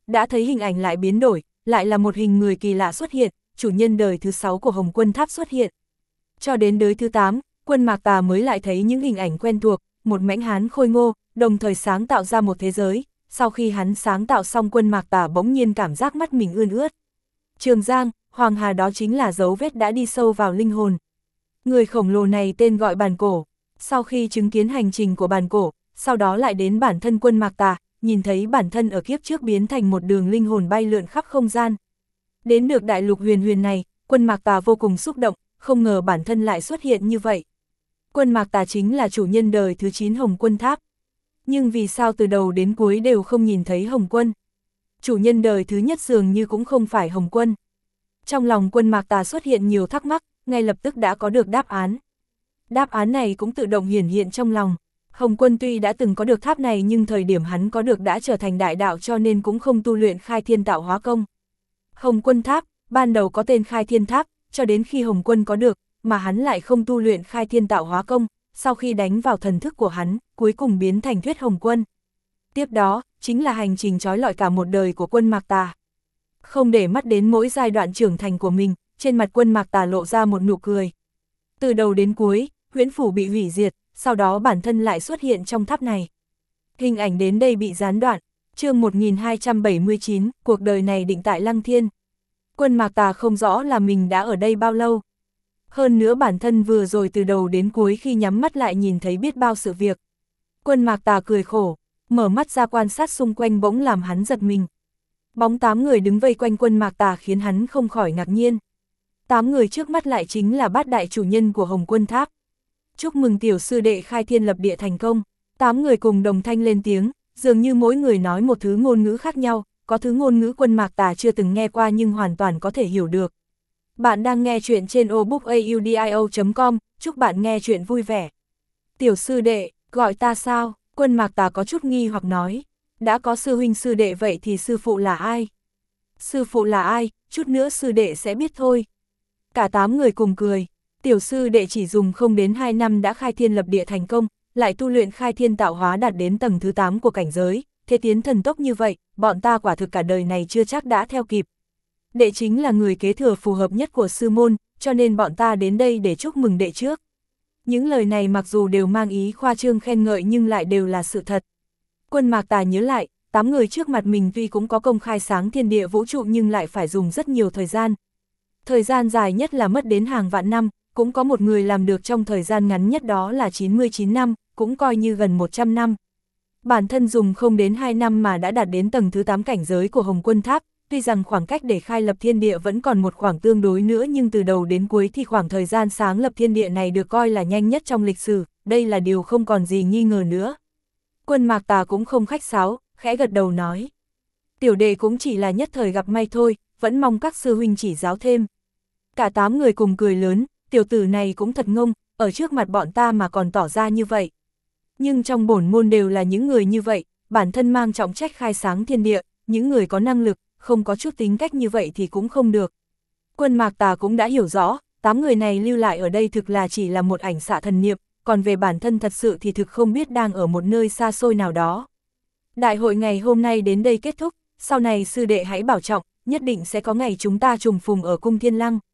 đã thấy hình ảnh lại biến đổi, lại là một hình người kỳ lạ xuất hiện, chủ nhân đời thứ 6 của Hồng Quân Tháp xuất hiện. Cho đến đời thứ 8, Quân Mạc Tà mới lại thấy những hình ảnh quen thuộc, một mãnh hán khôi ngô, đồng thời sáng tạo ra một thế giới. Sau khi hắn sáng tạo xong, Quân Mạc Tà bỗng nhiên cảm giác mắt mình ươn ướt. Trường Giang, Hoàng Hà, đó chính là dấu vết đã đi sâu vào linh hồn. Người khổng lồ này tên gọi Bàn Cổ. Sau khi chứng kiến hành trình của Bàn Cổ, sau đó lại đến bản thân Quân Mạc Tà, nhìn thấy bản thân ở kiếp trước biến thành một đường linh hồn bay lượn khắp không gian. Đến được đại lục huyền huyền này, Quân Mạc Tà vô cùng xúc động, không ngờ bản thân lại xuất hiện như vậy. Quân Mạc Tà chính là chủ nhân đời thứ 9 Hồng Quân Tháp. Nhưng vì sao từ đầu đến cuối đều không nhìn thấy Hồng Quân? Chủ nhân đời thứ nhất dường như cũng không phải Hồng Quân. Trong lòng Quân Mạc Tà xuất hiện nhiều thắc mắc, ngay lập tức đã có được đáp án. Đáp án này cũng tự động hiển hiện trong lòng. Hồng Quân tuy đã từng có được tháp này nhưng thời điểm hắn có được đã trở thành đại đạo, cho nên cũng không tu luyện khai thiên tạo hóa công. Hồng Quân Tháp, ban đầu có tên khai thiên tháp, cho đến khi Hồng Quân có được, mà hắn lại không tu luyện khai thiên tạo hóa công, sau khi đánh vào thần thức của hắn, cuối cùng biến thành thuyết Hồng Quân. Tiếp đó, chính là hành trình trói lọi cả một đời của Quân Mạc Tà. Không để mắt đến mỗi giai đoạn trưởng thành của mình, trên mặt Quân Mạc Tà lộ ra một nụ cười. Từ đầu đến cuối, huyễn phủ bị hủy diệt, sau đó bản thân lại xuất hiện trong tháp này. Hình ảnh đến đây bị gián đoạn. Chương 1279, cuộc đời này định tại Lăng Thiên. Quân Mạc Tà không rõ là mình đã ở đây bao lâu. Hơn nữa bản thân vừa rồi từ đầu đến cuối khi nhắm mắt lại nhìn thấy biết bao sự việc. Quân Mạc Tà cười khổ, mở mắt ra quan sát xung quanh bỗng làm hắn giật mình. Bóng 8 người đứng vây quanh Quân Mạc Tà khiến hắn không khỏi ngạc nhiên. 8 người trước mắt lại chính là 8 đại chủ nhân của Hồng Quân Tháp. Chúc mừng tiểu sư đệ khai thiên lập địa thành công. 8 người cùng đồng thanh lên tiếng, dường như mỗi người nói một thứ ngôn ngữ khác nhau, có thứ ngôn ngữ Quân Mạc Tà chưa từng nghe qua nhưng hoàn toàn có thể hiểu được. Bạn đang nghe chuyện trên obookaudio.com, chúc bạn nghe chuyện vui vẻ. Tiểu sư đệ, gọi ta sao? Quân Mạc Tà có chút nghi hoặc nói. Đã có sư huynh sư đệ vậy thì sư phụ là ai? Sư phụ là ai? Chút nữa sư đệ sẽ biết thôi. Cả 8 người cùng cười. Tiểu sư đệ chỉ dùng không đến 2 năm đã khai thiên lập địa thành công, lại tu luyện khai thiên tạo hóa đạt đến tầng thứ 8 của cảnh giới, thế tiến thần tốc như vậy, bọn ta quả thực cả đời này chưa chắc đã theo kịp. Đệ chính là người kế thừa phù hợp nhất của sư môn, cho nên bọn ta đến đây để chúc mừng đệ trước. Những lời này mặc dù đều mang ý khoa trương khen ngợi nhưng lại đều là sự thật. Quân Mạc Tà nhớ lại, 8 người trước mặt mình tuy cũng có công khai sáng thiên địa vũ trụ nhưng lại phải dùng rất nhiều thời gian. Thời gian dài nhất là mất đến hàng vạn năm, cũng có một người làm được trong thời gian ngắn nhất đó là 99 năm, cũng coi như gần 100 năm. Bản thân dùng không đến 2 năm mà đã đạt đến tầng thứ 8 cảnh giới của Hồng Quân Tháp, tuy rằng khoảng cách để khai lập thiên địa vẫn còn một khoảng tương đối nữa nhưng từ đầu đến cuối thì khoảng thời gian sáng lập thiên địa này được coi là nhanh nhất trong lịch sử, đây là điều không còn gì nghi ngờ nữa. Quân Mạc Tà cũng không khách sáo, khẽ gật đầu nói. Tiểu đệ cũng chỉ là nhất thời gặp may thôi, vẫn mong các sư huynh chỉ giáo thêm. Cả 8 người cùng cười lớn, tiểu tử này cũng thật ngông, ở trước mặt bọn ta mà còn tỏ ra như vậy. Nhưng trong bổn môn đều là những người như vậy, bản thân mang trọng trách khai sáng thiên địa, những người có năng lực, không có chút tính cách như vậy thì cũng không được. Quân Mạc Tà cũng đã hiểu rõ, 8 người này lưu lại ở đây thực là chỉ là một ảnh xạ thần niệm, còn về bản thân thật sự thì thực không biết đang ở một nơi xa xôi nào đó. Đại hội ngày hôm nay đến đây kết thúc, sau này sư đệ hãy bảo trọng, nhất định sẽ có ngày chúng ta trùng phùng ở Cung Thiên Lăng.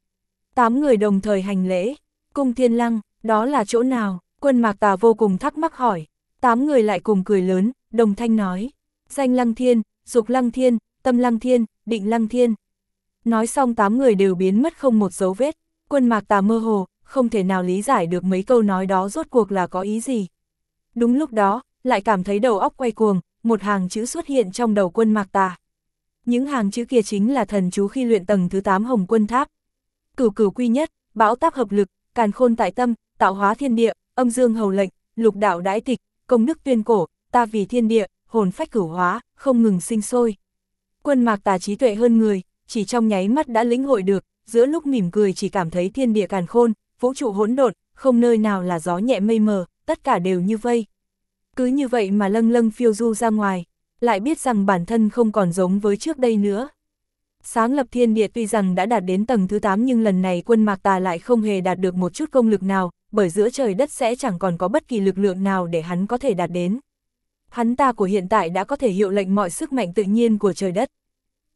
8 người đồng thời hành lễ. Cung Thiên Lăng, đó là chỗ nào? Quân Mạc Tà vô cùng thắc mắc hỏi. 8 người lại cùng cười lớn, đồng thanh nói. Danh Lăng Thiên, Dục Lăng Thiên, Tâm Lăng Thiên, Định Lăng Thiên. Nói xong 8 người đều biến mất không một dấu vết. Quân Mạc Tà mơ hồ, không thể nào lý giải được mấy câu nói đó rốt cuộc là có ý gì. Đúng lúc đó, lại cảm thấy đầu óc quay cuồng, một hàng chữ xuất hiện trong đầu Quân Mạc Tà. Những hàng chữ kia chính là thần chú khi luyện tầng thứ 8 Hồng Quân Tháp. Cửu cửu quy nhất, bão táp hợp lực, càn khôn tại tâm, tạo hóa thiên địa, âm dương hầu lệnh, lục đạo đãi tịch, công đức tuyên cổ, ta vì thiên địa, hồn phách cửu hóa, không ngừng sinh sôi. Quân Mạc Tà trí tuệ hơn người, chỉ trong nháy mắt đã lĩnh hội được, giữa lúc mỉm cười chỉ cảm thấy thiên địa càn khôn, vũ trụ hỗn độn, không nơi nào là gió nhẹ mây mờ, tất cả đều như vây. Cứ như vậy mà lâng lâng phiêu du ra ngoài, lại biết rằng bản thân không còn giống với trước đây nữa. Sáng lập thiên địa tuy rằng đã đạt đến tầng thứ 8 nhưng lần này Quân Mạc Tà lại không hề đạt được một chút công lực nào, bởi giữa trời đất sẽ chẳng còn có bất kỳ lực lượng nào để hắn có thể đạt đến. Hắn ta của hiện tại đã có thể hiệu lệnh mọi sức mạnh tự nhiên của trời đất.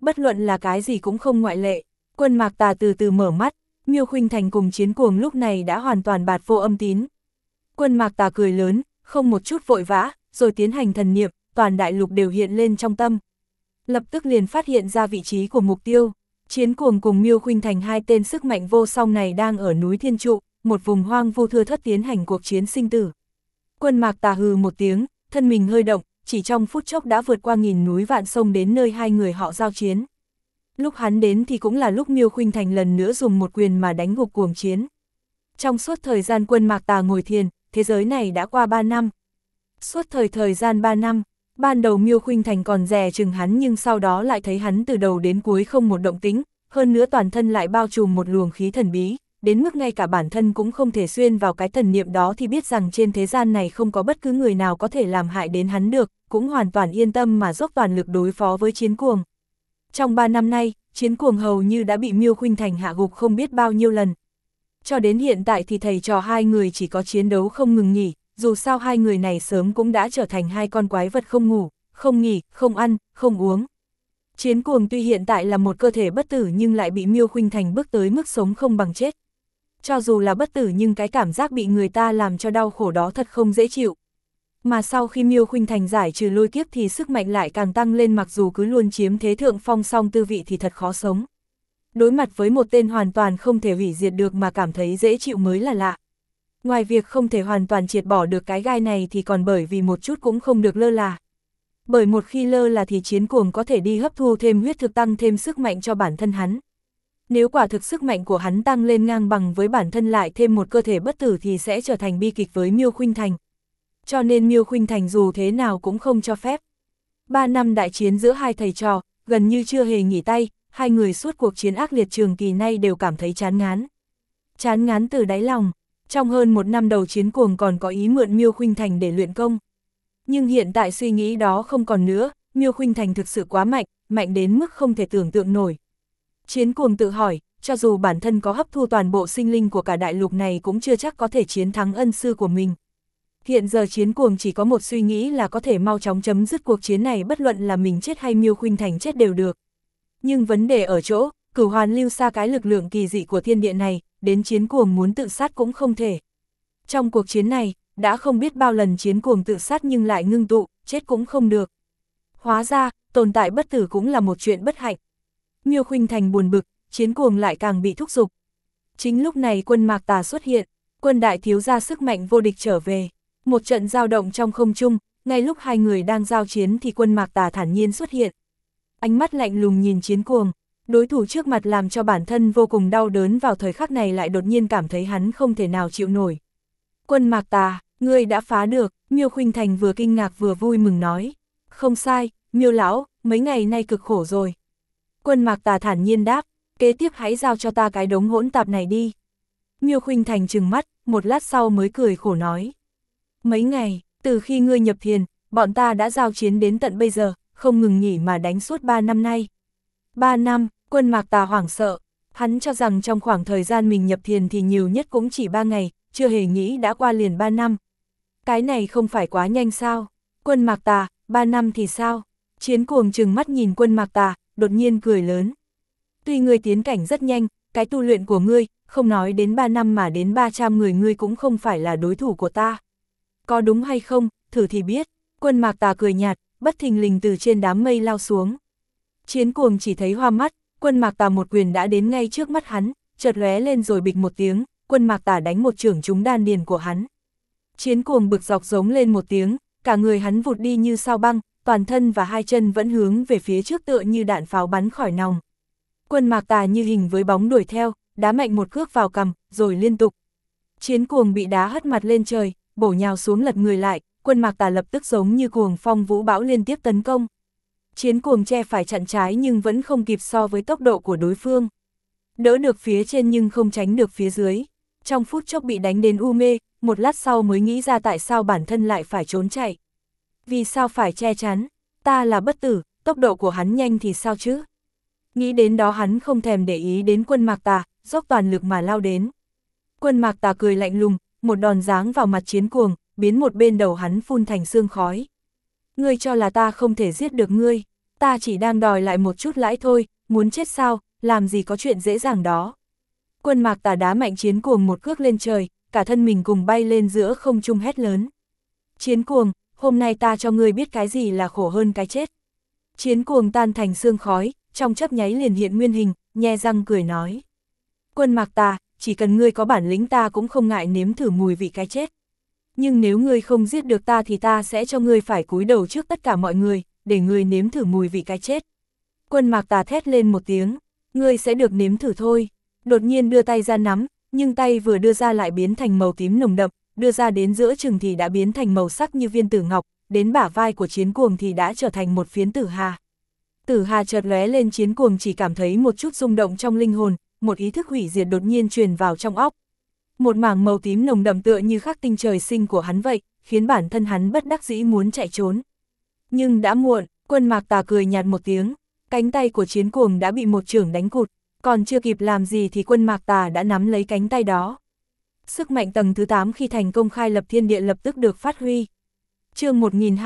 bất luận là cái gì cũng không ngoại lệ. Quân Mạc Tà từ từ mở mắt, Miêu Khuynh Thành cùng Chiến Cuồng lúc này đã hoàn toàn bạt vô âm tín. Quân Mạc Tà cười lớn, không một chút vội vã, rồi tiến hành thần niệm, toàn đại lục đều hiện lên trong tâm. Lập tức liền phát hiện ra vị trí của mục tiêu. Chiến Cuồng cùng Miêu Khuynh Thành hai tên sức mạnh vô song này đang ở núi Thiên Trụ, một vùng hoang vu thưa thớt tiến hành cuộc chiến sinh tử. Quân Mạc Tà hừ một tiếng, thân mình hơi động, chỉ trong phút chốc đã vượt qua nghìn núi vạn sông đến nơi hai người họ giao chiến. Lúc hắn đến thì cũng là lúc Miêu Khuynh Thành lần nữa dùng một quyền mà đánh gục cuồng chiến. Trong suốt thời gian Quân Mạc Tà ngồi thiền, thế giới này đã qua 3 năm. Suốt thời gian 3 năm, ban đầu Miêu Khuynh Thành còn dè chừng hắn nhưng sau đó lại thấy hắn từ đầu đến cuối không một động tĩnh, hơn nữa toàn thân lại bao trùm một luồng khí thần bí, đến mức ngay cả bản thân cũng không thể xuyên vào cái thần niệm đó thì biết rằng trên thế gian này không có bất cứ người nào có thể làm hại đến hắn được, cũng hoàn toàn yên tâm mà dốc toàn lực đối phó với Chiến Cuồng. Trong 3 năm nay, Chiến Cuồng hầu như đã bị Miêu Khuynh Thành hạ gục không biết bao nhiêu lần. Cho đến hiện tại thì thầy trò hai người chỉ có chiến đấu không ngừng nghỉ, dù sao hai người này sớm cũng đã trở thành hai con quái vật không ngủ, không nghỉ, không ăn, không uống. Chiến Cuồng tuy hiện tại là một cơ thể bất tử nhưng lại bị Miêu Khuynh Thành bước tới mức sống không bằng chết. Cho dù là bất tử nhưng cái cảm giác bị người ta làm cho đau khổ đó thật không dễ chịu. Mà sau khi Miêu Khuynh Thành giải trừ lôi kiếp thì sức mạnh lại càng tăng lên, mặc dù cứ luôn chiếm thế thượng phong song tư vị thì thật khó sống. Đối mặt với một tên hoàn toàn không thể hủy diệt được mà cảm thấy dễ chịu mới là lạ. Ngoài việc không thể hoàn toàn triệt bỏ được cái gai này thì còn bởi vì một chút cũng không được lơ là. Bởi một khi lơ là thì Chiến Cuồng có thể đi hấp thu thêm huyết thực tăng thêm sức mạnh cho bản thân hắn. Nếu quả thực sức mạnh của hắn tăng lên ngang bằng với bản thân lại thêm một cơ thể bất tử thì sẽ trở thành bi kịch với Miêu Khuynh Thành. Cho nên Miêu Khuynh Thành dù thế nào cũng không cho phép. 3 năm đại chiến giữa hai thầy trò, gần như chưa hề nghỉ tay, hai người suốt cuộc chiến ác liệt trường kỳ nay đều cảm thấy chán ngán. Chán ngán từ đáy lòng, trong hơn 1 năm đầu Chiến Cuồng còn có ý mượn Miêu Khuynh Thành để luyện công. Nhưng hiện tại suy nghĩ đó không còn nữa, Miêu Khuynh Thành thực sự quá mạnh, mạnh đến mức không thể tưởng tượng nổi. Chiến Cuồng tự hỏi, cho dù bản thân có hấp thu toàn bộ sinh linh của cả đại lục này cũng chưa chắc có thể chiến thắng ân sư của mình. Hiện giờ Chiến Cuồng chỉ có một suy nghĩ là có thể mau chóng chấm dứt cuộc chiến này, bất luận là mình chết hay Miêu Khuynh Thành chết đều được. Nhưng vấn đề ở chỗ, cửu hoàn lưu xa cái lực lượng kỳ dị của thiên địa này, đến Chiến Cuồng muốn tự sát cũng không thể. Trong cuộc chiến này, đã không biết bao lần Chiến Cuồng tự sát nhưng lại ngưng tụ, chết cũng không được. Hóa ra, tồn tại bất tử cũng là một chuyện bất hạnh. Miêu Khuynh Thành buồn bực, Chiến Cuồng lại càng bị thúc giục. Chính lúc này Quân Mạc Tà xuất hiện, Quân đại thiếu gia sức mạnh vô địch trở về. Một trận giao động trong không trung, ngay lúc hai người đang giao chiến thì Quân Mạc Tà thản nhiên xuất hiện. Ánh mắt lạnh lùng nhìn Chiến Cuồng, đối thủ trước mặt làm cho bản thân vô cùng đau đớn, vào thời khắc này lại đột nhiên cảm thấy hắn không thể nào chịu nổi. Quân Mạc Tà, ngươi đã phá được, Miêu Khuynh Thành vừa kinh ngạc vừa vui mừng nói. Không sai, Miêu lão, mấy ngày nay cực khổ rồi. Quân Mạc Tà thản nhiên đáp, kế tiếp hãy giao cho ta cái đống hỗn tạp này đi. Miêu Khuynh Thành trừng mắt, một lát sau mới cười khổ nói. Mấy ngày, từ khi ngươi nhập thiền, bọn ta đã giao chiến đến tận bây giờ, không ngừng nghỉ mà đánh suốt 3 năm nay. 3 năm, Quân Mạc Tà hoảng sợ, hắn cho rằng trong khoảng thời gian mình nhập thiền thì nhiều nhất cũng chỉ 3 ngày, chưa hề nghĩ đã qua liền 3 năm. Cái này không phải quá nhanh sao? Quân Mạc Tà, 3 năm thì sao? Chiến Cuồng trừng mắt nhìn Quân Mạc Tà, đột nhiên cười lớn. Tuy ngươi tiến cảnh rất nhanh, cái tu luyện của ngươi, không nói đến 3 năm mà đến 300 người ngươi cũng không phải là đối thủ của ta. Có đúng hay không, thử thì biết. Quân Mạc Tà cười nhạt, bất thình lình từ trên đám mây lao xuống. Chiến Cuồng chỉ thấy hoa mắt, Quân Mạc Tà một quyền đã đến ngay trước mắt hắn, chợt lóe lên rồi bịch một tiếng, Quân Mạc Tà đánh một chưởng trúng đan điền của hắn. Chiến Cuồng bực dọc giống lên một tiếng, cả người hắn vụt đi như sao băng, toàn thân và hai chân vẫn hướng về phía trước tựa như đạn pháo bắn khỏi nòng. Quân Mạc Tà như hình với bóng đuổi theo, đá mạnh một cước vào cằm, rồi liên tục. Chiến Cuồng bị đá hất mặt lên trời, bổ nhào xuống lật người lại, Quân Mạc Tà lập tức giống như cuồng phong vũ bão liên tiếp tấn công. Chiến Cuồng che phải chặn trái nhưng vẫn không kịp so với tốc độ của đối phương. Đỡ được phía trên nhưng không tránh được phía dưới. Trong phút chốc bị đánh đến u mê, một lát sau mới nghĩ ra tại sao bản thân lại phải trốn chạy. Vì sao phải che chắn? Ta là bất tử, tốc độ của hắn nhanh thì sao chứ? Nghĩ đến đó hắn không thèm để ý đến Quân Mạc Tà, dốc toàn lực mà lao đến. Quân Mạc Tà cười lạnh lùng, một đòn giáng vào mặt Chiến Cuồng, biến một bên đầu hắn phun thành sương khói. Ngươi cho là ta không thể giết được ngươi? Ta chỉ đang đòi lại một chút lãi thôi, muốn chết sao, làm gì có chuyện dễ dàng đó. Quân Mạc Tà đá mạnh Chiến Cuồng một cước lên trời, cả thân mình cùng bay lên giữa không trung hét lớn. Chiến Cuồng, hôm nay ta cho ngươi biết cái gì là khổ hơn cái chết. Chiến Cuồng tan thành xương khói, trong chớp nháy liền hiện nguyên hình, nhe răng cười nói. Quân Mạc Tà, chỉ cần ngươi có bản lĩnh ta cũng không ngại nếm thử mùi vị cái chết. Nhưng nếu ngươi không giết được ta thì ta sẽ cho ngươi phải cúi đầu trước tất cả mọi người, để ngươi nếm thử mùi vị cái chết. Quân Mạc Tà thét lên một tiếng, ngươi sẽ được nếm thử thôi. Đột nhiên đưa tay ra nắm, nhưng tay vừa đưa ra lại biến thành màu tím nồng đậm, đưa ra đến giữa chừng thì đã biến thành màu sắc như viên tử ngọc, đến bả vai của Chiến Cuồng thì đã trở thành một phiến tử hà. Tử hà chợt lóe lên, Chiến Cuồng chỉ cảm thấy một chút rung động trong linh hồn, một ý thức hủy diệt đột nhiên truyền vào trong óc. Một mảng màu tím nồng đậm tựa như khắc tinh trời sinh của hắn vậy, khiến bản thân hắn bất đắc dĩ muốn chạy trốn. Nhưng đã muộn, Quân Mạc Tà cười nhạt một tiếng, cánh tay của Chiến Cuồng đã bị một chưởng đánh cụt, còn chưa kịp làm gì thì Quân Mạc Tà đã nắm lấy cánh tay đó. Sức mạnh tầng thứ 8 khi thành công khai lập thiên địa lập tức được phát huy. Chương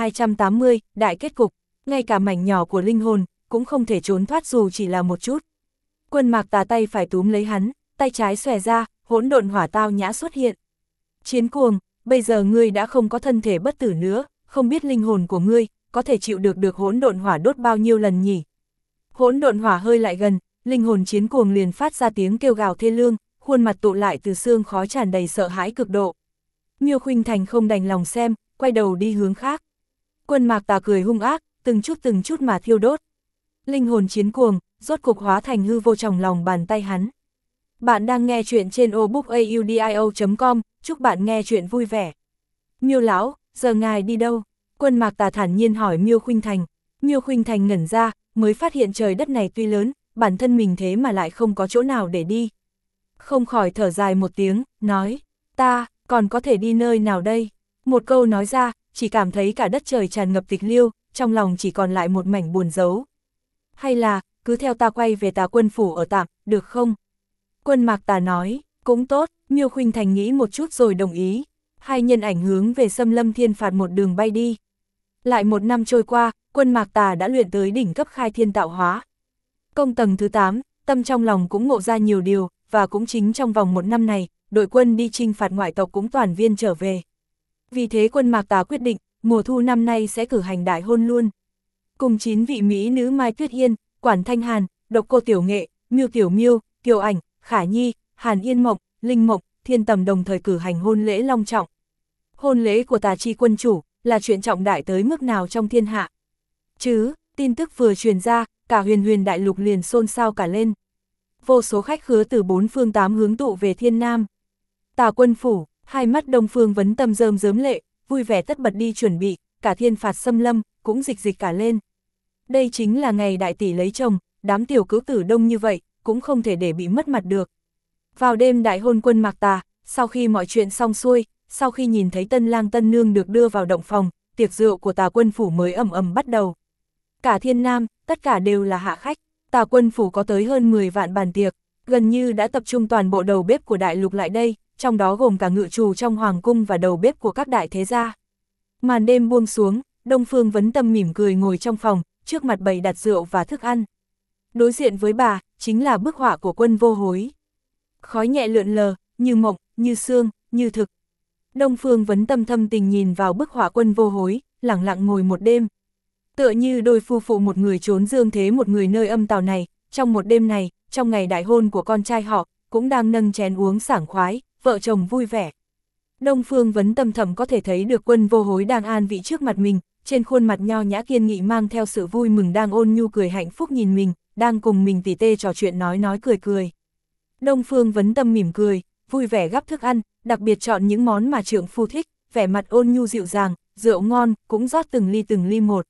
1280, đại kết cục, ngay cả mảnh nhỏ của linh hồn cũng không thể trốn thoát dù chỉ là một chút. Quân Mạc Tà tay phải túm lấy hắn, tay trái xòe ra, hỗn độn hỏa tao nhã xuất hiện. Chiến Cuồng, bây giờ ngươi đã không có thân thể bất tử nữa, không biết linh hồn của ngươi có thể chịu được hỗn độn hỏa đốt bao nhiêu lần nhỉ? Hỗn độn hỏa hơi lại gần, linh hồn Chiến Cuồng liền phát ra tiếng kêu gào thê lương, khuôn mặt tụ lại từ xương khói tràn đầy sợ hãi cực độ. Miêu Khuynh Thành không đành lòng xem, quay đầu đi hướng khác. Quân Mạc Tà cười hung ác, từng chút mà thiêu đốt. Linh hồn Chiến Cuồng rốt cục hóa thành hư vô trong lòng bàn tay hắn. Bạn đang nghe chuyện trên obookaudio.com, chúc bạn nghe chuyện vui vẻ. Miêu lão, giờ ngài đi đâu? Quân Mạc Tà thản nhiên hỏi Miêu Khuynh Thành. Miêu Khuynh Thành ngẩn ra, mới phát hiện trời đất này tuy lớn, bản thân mình thế mà lại không có chỗ nào để đi. Không khỏi thở dài một tiếng, nói, ta, còn có thể đi nơi nào đây? Một câu nói ra, chỉ cảm thấy cả đất trời tràn ngập tịch liêu, trong lòng chỉ còn lại một mảnh buồn rấu. Hay là, cứ theo ta quay về Tà Quân phủ ở tạm, được không? Quân Mạc Tà nói, cũng tốt, Miêu Khuynh Thành nghĩ một chút rồi đồng ý. Hai nhân ảnh hướng về Xâm Lâm Thiên Phạt một đường bay đi. Lại một năm trôi qua, Quân Mạc Tà đã luyện tới đỉnh cấp khai thiên tạo hóa. Công tầng thứ 8, tâm trong lòng cũng ngộ ra nhiều điều, và cũng chính trong vòng một năm này, đội quân đi chinh phạt ngoại tộc cũng toàn viên trở về. Vì thế Quân Mạc Tà quyết định, mùa thu năm nay sẽ cử hành đại hôn luôn. Cùng 9 vị mỹ nữ Mai Tuyết Yên, Quản Thanh Hàn, Độc Cô Tiểu Nghệ, Miêu Tiểu Miêu, Kiều Ảnh, Khả Nhi, Hàn Yên Mộng, Linh Mộng, Thiên Tầm đồng thời cử hành hôn lễ long trọng. Hôn lễ của Tà Chi quân chủ là chuyện trọng đại tới mức nào trong thiên hạ. Chứ, tin tức vừa truyền ra, cả huyền đại lục liền xôn xao cả lên. Vô số khách khứa từ 4 phương 8 hướng tụ về Thiên Nam. Tà Quân phủ, hai mắt Đông Phương Vấn Tâm rơm rớm lệ, vui vẻ tất bật đi chuẩn bị, cả thiên phạt xâm lâm cũng dịch cả lên. Đây chính là ngày đại tỷ lấy chồng, đám tiểu cữu tử đông như vậy, cũng không thể để bị mất mặt được. Vào đêm đại hôn Quân Mạc Tà, sau khi mọi chuyện xong xuôi, sau khi nhìn thấy tân lang tân nương được đưa vào động phòng, tiệc rượu của Tà Quân phủ mới ầm bắt đầu. Cả Thiên Nam, tất cả đều là hạ khách, Tà Quân phủ có tới hơn 10 vạn bàn tiệc, gần như đã tập trung toàn bộ đầu bếp của đại lục lại đây, trong đó gồm cả ngự trù trong hoàng cung và đầu bếp của các đại thế gia. Màn đêm buông xuống, Đông Phương Vấn Tâm mỉm cười ngồi trong phòng, trước mặt bày đặt rượu và thức ăn. Đối diện với bà, chính là bức họa của Quân Vô Hối. Khói nhẹ lượn lờ, như mộng, như sương, như thực. Đông Phương Vấn Tâm thâm tình nhìn vào bức họa Quân Vô Hối, lặng lặng ngồi một đêm. Tựa như đôi phu phụ một người trốn dương thế một người nơi âm tào này, trong một đêm này, trong ngày đại hôn của con trai họ, cũng đang nâng chén uống sảng khoái, vợ chồng vui vẻ. Đông Phương Vấn Tâm thầm có thể thấy được Quân Vô Hối đang an vị trước mặt mình, trên khuôn mặt nho nhã kiên nghị mang theo sự vui mừng đang ôn nhu cười hạnh phúc nhìn mình, đang cùng mình tỉ tê trò chuyện nói cười. Đông Phương Vấn Tâm mỉm cười, vui vẻ gắp thức ăn, đặc biệt chọn những món mà trượng phu thích, vẻ mặt ôn nhu dịu dàng, rượu ngon, cũng rót từng ly một.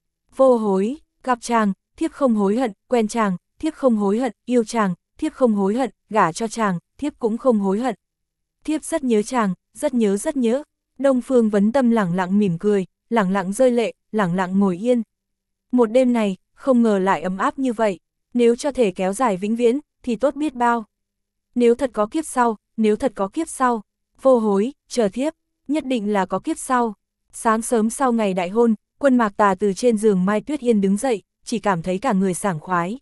Vô Hối, gặp chàng, thiếp không hối hận, quen chàng, thiếp không hối hận, yêu chàng, thiếp không hối hận, gả cho chàng, thiếp cũng không hối hận. Thiếp rất nhớ chàng, rất nhớ. Đông Phương Vấn Tâm lẳng lặng mỉm cười, lẳng lặng rơi lệ, lẳng lặng ngồi yên. Một đêm này, không ngờ lại ấm áp như vậy, nếu cho thể kéo dài vĩnh viễn, thì tốt biết bao. Nếu thật có kiếp sau, Vô Hối, chờ thiếp, nhất định là có kiếp sau. Sáng sớm sau ngày đại hôn, Quân Mạc Tà từ trên giường Mai Tuyết Yên đứng dậy, chỉ cảm thấy cả người sảng khoái.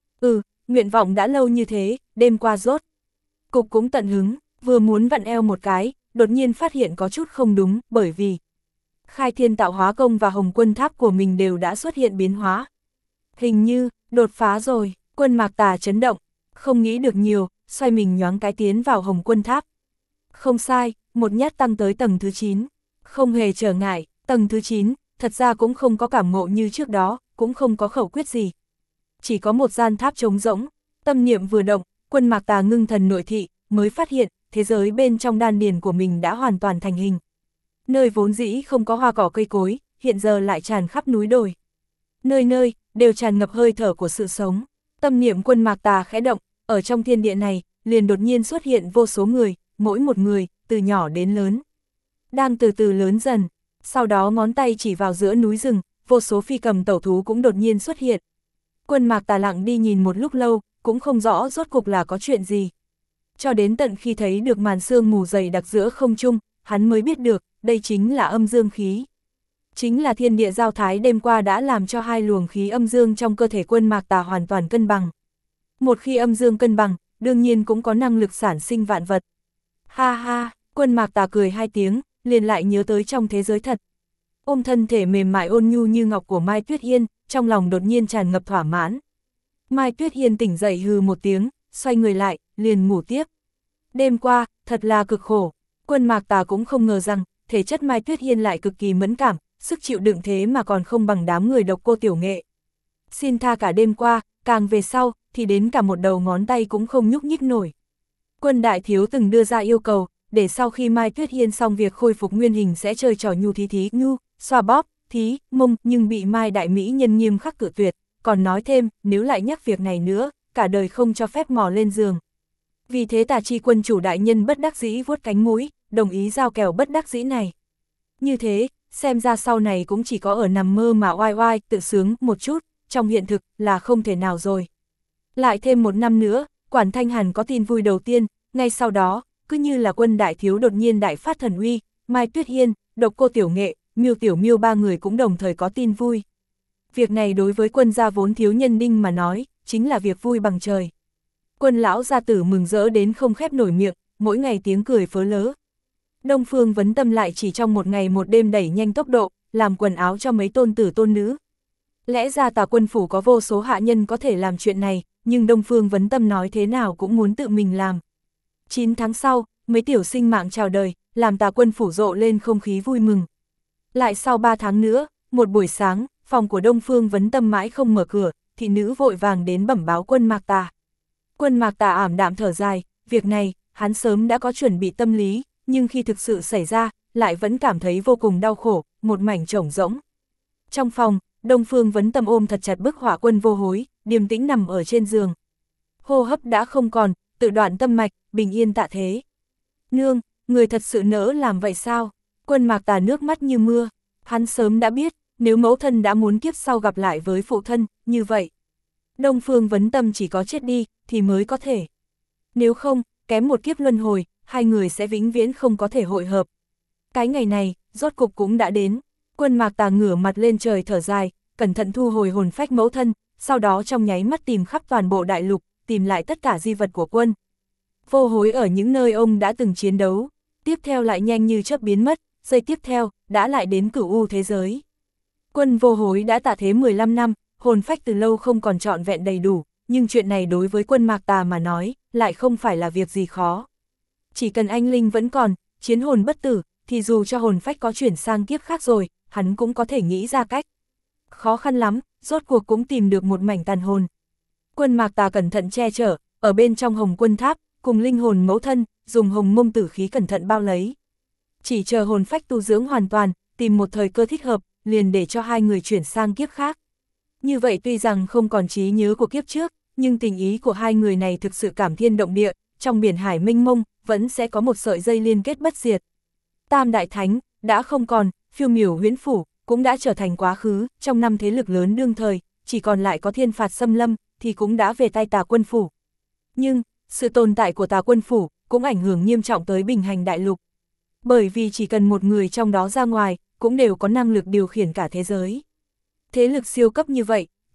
Nguyện vọng đã lâu như thế, đêm qua rốt cục cũng tận hứng, vừa muốn vặn eo một cái, đột nhiên phát hiện có chút không đúng, bởi vì Khai Thiên Tạo Hóa Công và Hồng Quân Tháp của mình đều đã xuất hiện biến hóa. Hình như, đột phá rồi, Quân Mạc Tà chấn động, không nghĩ được nhiều, xoay mình nhoáng cái tiến vào Hồng Quân Tháp. Không sai, một nhát tăng tới tầng thứ 9, không hề trở ngại, tầng thứ 9, thật ra cũng không có cảm ngộ như trước đó, cũng không có khẩu quyết gì. Chỉ có một gian tháp trống rỗng, tâm niệm vừa động, Quân Mạc Tà ngưng thần nội thị, mới phát hiện, thế giới bên trong đan điền của mình đã hoàn toàn thành hình. Nơi vốn dĩ không có hoa cỏ cây cối, hiện giờ lại tràn khắp núi đồi. Nơi nơi, đều tràn ngập hơi thở của sự sống. Tâm niệm Quân Mạc Tà khẽ động, ở trong thiên địa này, liền đột nhiên xuất hiện vô số người, mỗi một người, từ nhỏ đến lớn. Đang từ từ lớn dần, sau đó ngón tay chỉ vào giữa núi rừng, vô số phi cầm tẩu thú cũng đột nhiên xuất hiện. Quân Mạc Tà lặng đi nhìn một lúc lâu, cũng không rõ rốt cục là có chuyện gì. Cho đến tận khi thấy được màn sương mù dày đặc giữa không trung, hắn mới biết được, đây chính là âm dương khí. Chính là thiên địa giao thái đêm qua đã làm cho hai luồng khí âm dương trong cơ thể Quân Mạc Tà hoàn toàn cân bằng. Một khi âm dương cân bằng, đương nhiên cũng có năng lực sản sinh vạn vật. Ha ha, Quân Mạc Tà cười hai tiếng, liền lại nhớ tới trong thế giới thật. Ôm thân thể mềm mại ôn nhu như ngọc của Mai Tuyết Hiên, trong lòng đột nhiên tràn ngập thỏa mãn. Mai Tuyết Hiên tỉnh dậy hừ một tiếng, xoay người lại, liền ngủ tiếp. Đêm qua, thật là cực khổ. Quân Mạc Tà cũng không ngờ rằng, thể chất Mai Tuyết Hiên lại cực kỳ mẫn cảm, sức chịu đựng thế mà còn không bằng đám người độc cô tiểu nghệ. Xin tha cả đêm qua, càng về sau, thì đến cả một đầu ngón tay cũng không nhúc nhích nổi. Quân đại thiếu từng đưa ra yêu cầu, để sau khi Mai Tuyết Hiên xong việc khôi phục nguyên hình sẽ chơi trò nhu thí thí nhu, xoa bóp, thí, mông, nhưng bị Mai đại mỹ nhân nghiêm khắc cự tuyệt, còn nói thêm, nếu lại nhắc việc này nữa, cả đời không cho phép mò lên giường. Vì thế Tà Chi quân chủ đại nhân bất đắc dĩ vuốt cánh mũi, đồng ý giao kèo bất đắc dĩ này. Như thế, xem ra sau này cũng chỉ có ở nằm mơ mà oai oai, tự sướng một chút, trong hiện thực là không thể nào rồi. Lại thêm một năm nữa, Quản Thanh Hàn có tin vui đầu tiên, ngay sau đó, cứ như là Quân đại thiếu đột nhiên đại phát thần uy, Mai Tuyết Hiên, độc cô tiểu nghệ, Miêu Tiểu Miêu ba người cũng đồng thời có tin vui. Việc này đối với Quân gia vốn thiếu nhân đinh mà nói, chính là việc vui bằng trời. Quân lão gia tử mừng rỡ đến không khép nổi miệng, mỗi ngày tiếng cười phớ lớ. Đông Phương Vấn Tâm lại chỉ trong một ngày một đêm đẩy nhanh tốc độ, làm quần áo cho mấy tôn tử tôn nữ. Lẽ ra Tà quân phủ có vô số hạ nhân có thể làm chuyện này, nhưng Đông Phương Vấn Tâm nói thế nào cũng muốn tự mình làm. 9 tháng sau, mấy tiểu sinh mạng chào đời, làm Tà quân phủ rộ lên không khí vui mừng. Lại sau 3 tháng nữa, một buổi sáng, phòng của Đông Phương Vấn Tâm mãi không mở cửa, thị nữ vội vàng đến bẩm báo Quân Mạc Tà. Quân Mạc Tà ảm đạm thở dài, việc này, hắn sớm đã có chuẩn bị tâm lý, nhưng khi thực sự xảy ra, lại vẫn cảm thấy vô cùng đau khổ, một mảnh trống rỗng. Trong phòng, Đông Phương Vấn Tâm ôm thật chặt bức họa Quân Vô Hối, điềm tĩnh nằm ở trên giường. Hô hấp đã không còn, tự đoạn tâm mạch, bình yên tạ thế. Nương, người thật sự nỡ làm vậy sao? Quân Mạc Tà nước mắt như mưa, hắn sớm đã biết, nếu mẫu thân đã muốn kiếp sau gặp lại với phụ thân, như vậy. Đông Phương Vấn Tâm chỉ có chết đi, thì mới có thể. Nếu không, kém một kiếp luân hồi, hai người sẽ vĩnh viễn không có thể hội hợp. Cái ngày này, rốt cục cũng đã đến. Quân Mạc Tà ngửa mặt lên trời thở dài, cẩn thận thu hồi hồn phách mẫu thân, sau đó trong nháy mắt tìm khắp toàn bộ đại lục, tìm lại tất cả di vật của Quân Vô Hối ở những nơi ông đã từng chiến đấu. Tiếp theo lại nhanh như chớp biến mất, giây tiếp theo, đã lại đến Cửu U thế giới. Quân Vô Hối đã tạ thế 15 năm, hồn phách từ lâu không còn trọn vẹn đầy đủ, nhưng chuyện này đối với Quân Mạc Tà mà nói, lại không phải là việc gì khó. Chỉ cần anh linh vẫn còn, chiến hồn bất tử, thì dù cho hồn phách có chuyển sang kiếp khác rồi, hắn cũng có thể nghĩ ra cách. Khó khăn lắm, rốt cuộc cũng tìm được một mảnh tàn hồn. Quân Mạc Tà cẩn thận che chở, ở bên trong Hồng Quân Tháp, cùng linh hồn mẫu thân, dùng hồng mông tử khí cẩn thận bao lấy. Chỉ chờ hồn phách tu dưỡng hoàn toàn, tìm một thời cơ thích hợp, liền để cho hai người chuyển sang kiếp khác. Như vậy tuy rằng không còn trí nhớ của kiếp trước, nhưng tình ý của hai người này thực sự cảm thiên động địa, trong biển hải mênh mông, vẫn sẽ có một sợi dây liên kết bất diệt. Tam Đại Thánh, đã không còn, phiêu miểu huyễn phủ, cũng đã trở thành quá khứ, trong năm thế lực lớn đương thời, chỉ còn lại có thiên phạt xâm lâm, thì cũng đã về tay Tà quân phủ. Nhưng, sự tồn tại của Tà quân phủ, cũng ảnh hưởng nghiêm trọng tới bình hành đại lục. Bởi vì chỉ cần một người trong đó ra ngoài, cũng đều có năng lực điều khiển cả thế giới. Thế lực siêu cấp như vậy,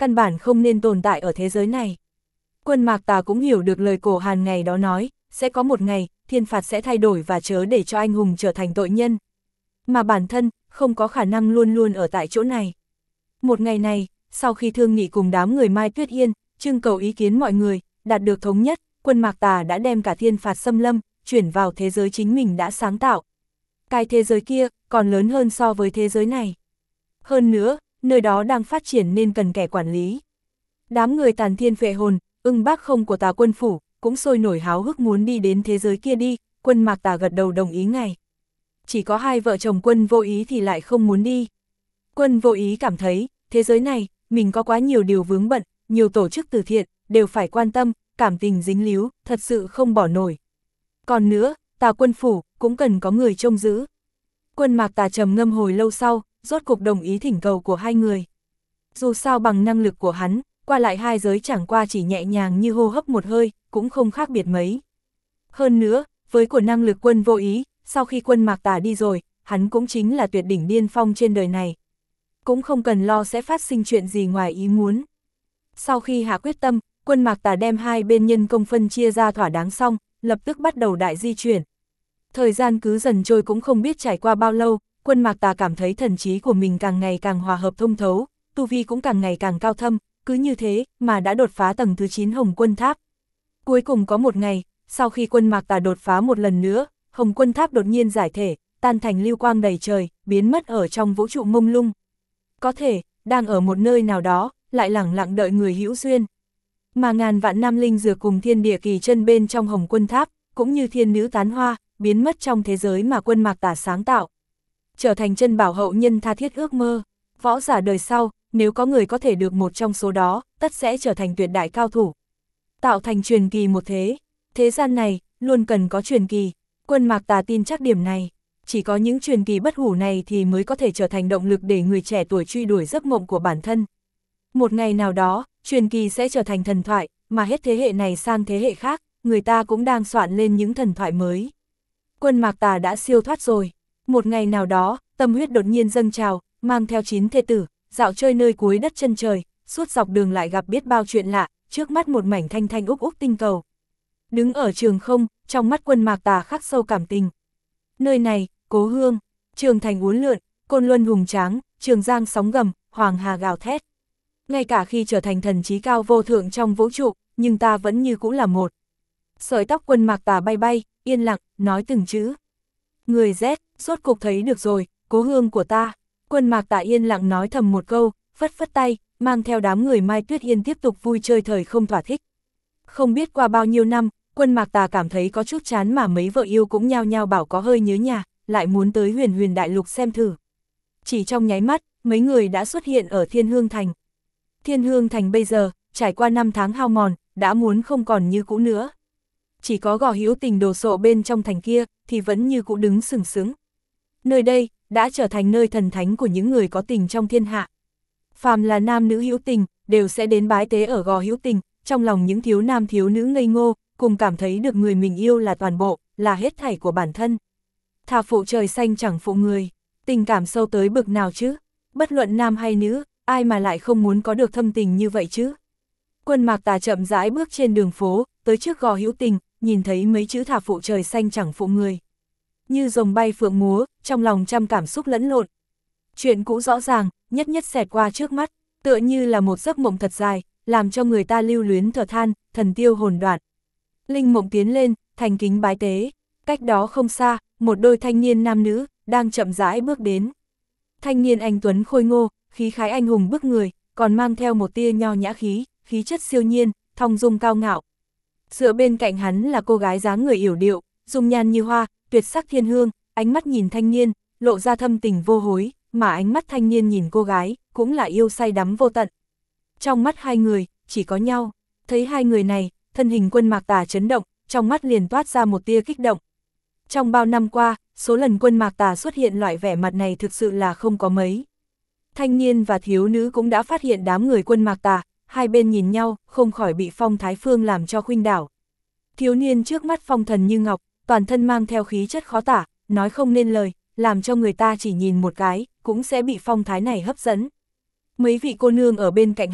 căn bản không nên tồn tại ở thế giới này. Quân Mạc Tà cũng hiểu được lời Cổ Hàn ngày đó nói, sẽ có một ngày, thiên phạt sẽ thay đổi và chớ để cho anh hùng trở thành tội nhân. Mà bản thân, không có khả năng luôn luôn ở tại chỗ này. Một ngày này, sau khi thương nghị cùng đám người Mai Tuyết Yên, trưng cầu ý kiến mọi người, đạt được thống nhất, Quân Mạc Tà đã đem cả thiên phạt xâm lâm, chuyển vào thế giới chính mình đã sáng tạo. Cái thế giới kia, còn lớn hơn so với thế giới này. Hơn nữa, nơi đó đang phát triển nên cần kẻ quản lý. Đám người Tàn Thiên Phệ Hồn, Ưng Bác Không của Tà Quân Phủ, cũng sôi nổi háo hức muốn đi đến thế giới kia đi, Quân Mạc Tà gật đầu đồng ý ngay. Chỉ có hai vợ chồng Quân Vô Ý thì lại không muốn đi. Quân Vô Ý cảm thấy, thế giới này, mình có quá nhiều điều vướng bận, nhiều tổ chức từ thiện, đều phải quan tâm, cảm tình dính líu, thật sự không bỏ nổi. Còn nữa, Tà Quân Phủ, cũng cần có người trông giữ. Quân Mạc Tà trầm ngâm hồi lâu sau, rốt cục đồng ý thỉnh cầu của hai người. Dù sao bằng năng lực của hắn, qua lại hai giới chẳng qua chỉ nhẹ nhàng như hô hấp một hơi, cũng không khác biệt mấy. Hơn nữa, với của năng lực Quân Vô Ý, sau khi Quân Mạc Tà đi rồi, hắn cũng chính là tuyệt đỉnh điên phong trên đời này. Cũng không cần lo sẽ phát sinh chuyện gì ngoài ý muốn. Sau khi hạ quyết tâm, Quân Mạc Tà đem hai bên nhân công phân chia ra thỏa đáng xong, lập tức bắt đầu đại di chuyển. Thời gian cứ dần trôi cũng không biết trải qua bao lâu, Quân Mạc Tà cảm thấy thần trí của mình càng ngày càng hòa hợp thông thấu, tu vi cũng càng ngày càng cao thâm, cứ như thế mà đã đột phá tầng thứ 9 Hồng Quân Tháp. Cuối cùng có một ngày, sau khi Quân Mạc Tà đột phá một lần nữa, Hồng Quân Tháp đột nhiên giải thể, tan thành lưu quang đầy trời, biến mất ở trong vũ trụ mông lung. Có thể, đang ở một nơi nào đó, lại lẳng lặng đợi người hữu duyên. Mà ngàn vạn nam linh dược cùng thiên địa kỳ chân bên trong Hồng Quân Tháp, cũng như thiên nữ tán hoa, biến mất trong thế giới mà Quân Mạc Tà sáng tạo. Trở thành chân bảo hậu nhân tha thiết ước mơ, võ giả đời sau, nếu có người có thể được một trong số đó, tất sẽ trở thành tuyệt đại cao thủ. Tạo thành truyền kỳ một thế, thế gian này, luôn cần có truyền kỳ, Quân Mạc Tà tin chắc điểm này. Chỉ có những truyền kỳ bất hủ này thì mới có thể trở thành động lực để người trẻ tuổi truy đuổi giấc mộng của bản thân. Một ngày nào đó, truyền kỳ sẽ trở thành thần thoại, mà hết thế hệ này sang thế hệ khác, người ta cũng đang soạn lên những thần thoại mới. Quân Mạc Tà đã siêu thoát rồi. Một ngày nào đó, tâm huyết đột nhiên dâng trào, mang theo 9 thê tử, dạo chơi nơi cuối đất chân trời, suốt dọc đường lại gặp biết bao chuyện lạ, trước mắt một mảnh thanh thanh úc úc tinh cầu. Đứng ở trường không, trong mắt Quân Mạc Tà khắc sâu cảm tình. Nơi này, cố hương, trường thành uốn lượn, côn luân hùng tráng, trường giang sóng gầm, hoàng hà gào thét. Ngay cả khi trở thành thần trí cao vô thượng trong vũ trụ, nhưng ta vẫn như cũ là một. Sợi tóc Quân Mạc Tà bay bay, yên lặng, nói từng chữ. Người rét, rốt cục thấy được rồi, cố hương của ta. Quân Mạc Tà yên lặng nói thầm một câu, phất phất tay, mang theo đám người Mai Tuyết Yên tiếp tục vui chơi thời không thỏa thích. Không biết qua bao nhiêu năm, Quân Mạc Tà cảm thấy có chút chán mà mấy vợ yêu cũng nhao nhao bảo có hơi nhớ nhà, lại muốn tới Huyền Huyền Đại Lục xem thử. Chỉ trong nháy mắt, mấy người đã xuất hiện ở Thiên Hương Thành. Thiên Hương Thành bây giờ, trải qua 5 tháng hao mòn, đã muốn không còn như cũ nữa. Chỉ có Gò Hữu Tình đồ sộ bên trong thành kia, thì vẫn như cũ đứng sừng sững. Nơi đây, đã trở thành nơi thần thánh của những người có tình trong thiên hạ. Phàm là nam nữ hữu tình, đều sẽ đến bái tế ở Gò Hữu Tình, trong lòng những thiếu nam thiếu nữ ngây ngô, cùng cảm thấy được người mình yêu là toàn bộ, là hết thảy của bản thân. Thà phụ trời xanh chẳng phụ người, tình cảm sâu tới bực nào chứ, bất luận nam hay nữ, ai mà lại không muốn có được thâm tình như vậy chứ. Quân Mạc Tà chậm rãi bước trên đường phố, tới trước Gò Hữu Tình, nhìn thấy mấy chữ thà phụ trời xanh chẳng phụ người. Như rồng bay phượng múa, trong lòng trăm cảm xúc lẫn lộn. Chuyện cũ rõ ràng, nhất nhất xẹt qua trước mắt, tựa như là một giấc mộng thật dài, làm cho người ta lưu luyến thở than, thần tiêu hồn đoạn. Linh Mộng tiến lên, thành kính bái tế, cách đó không xa, một đôi thanh niên nam nữ, đang chậm rãi bước đến. Thanh niên anh tuấn khôi ngô, khí khái anh hùng bức người, còn mang theo một tia nho nhã khí chất siêu nhiên, thong dong cao ngạo. Dựa bên cạnh hắn là cô gái dáng người yểu điệu, dung nhan như hoa, tuyệt sắc thiên hương, ánh mắt nhìn thanh niên, lộ ra thâm tình vô hối, mà ánh mắt thanh niên nhìn cô gái, cũng là yêu say đắm vô tận. Trong mắt hai người, chỉ có nhau, thấy hai người này, thân hình Quân Mạc Tà chấn động, trong mắt liền toát ra một tia kích động. Trong bao năm qua, số lần Quân Mạc Tà xuất hiện loại vẻ mặt này thực sự là không có mấy. Thanh niên và thiếu nữ cũng đã phát hiện đám người Quân Mạc Tà, hai bên nhìn nhau, không khỏi bị Phong Thái Phương làm cho khuynh đảo. Thiếu niên trước mắt phong thần như ngọc, toàn thân mang theo khí chất khó tả, nói không nên lời, làm cho người ta chỉ nhìn một cái, cũng sẽ bị phong thái này hấp dẫn. Mấy vị cô nương ở bên cạnh hắn,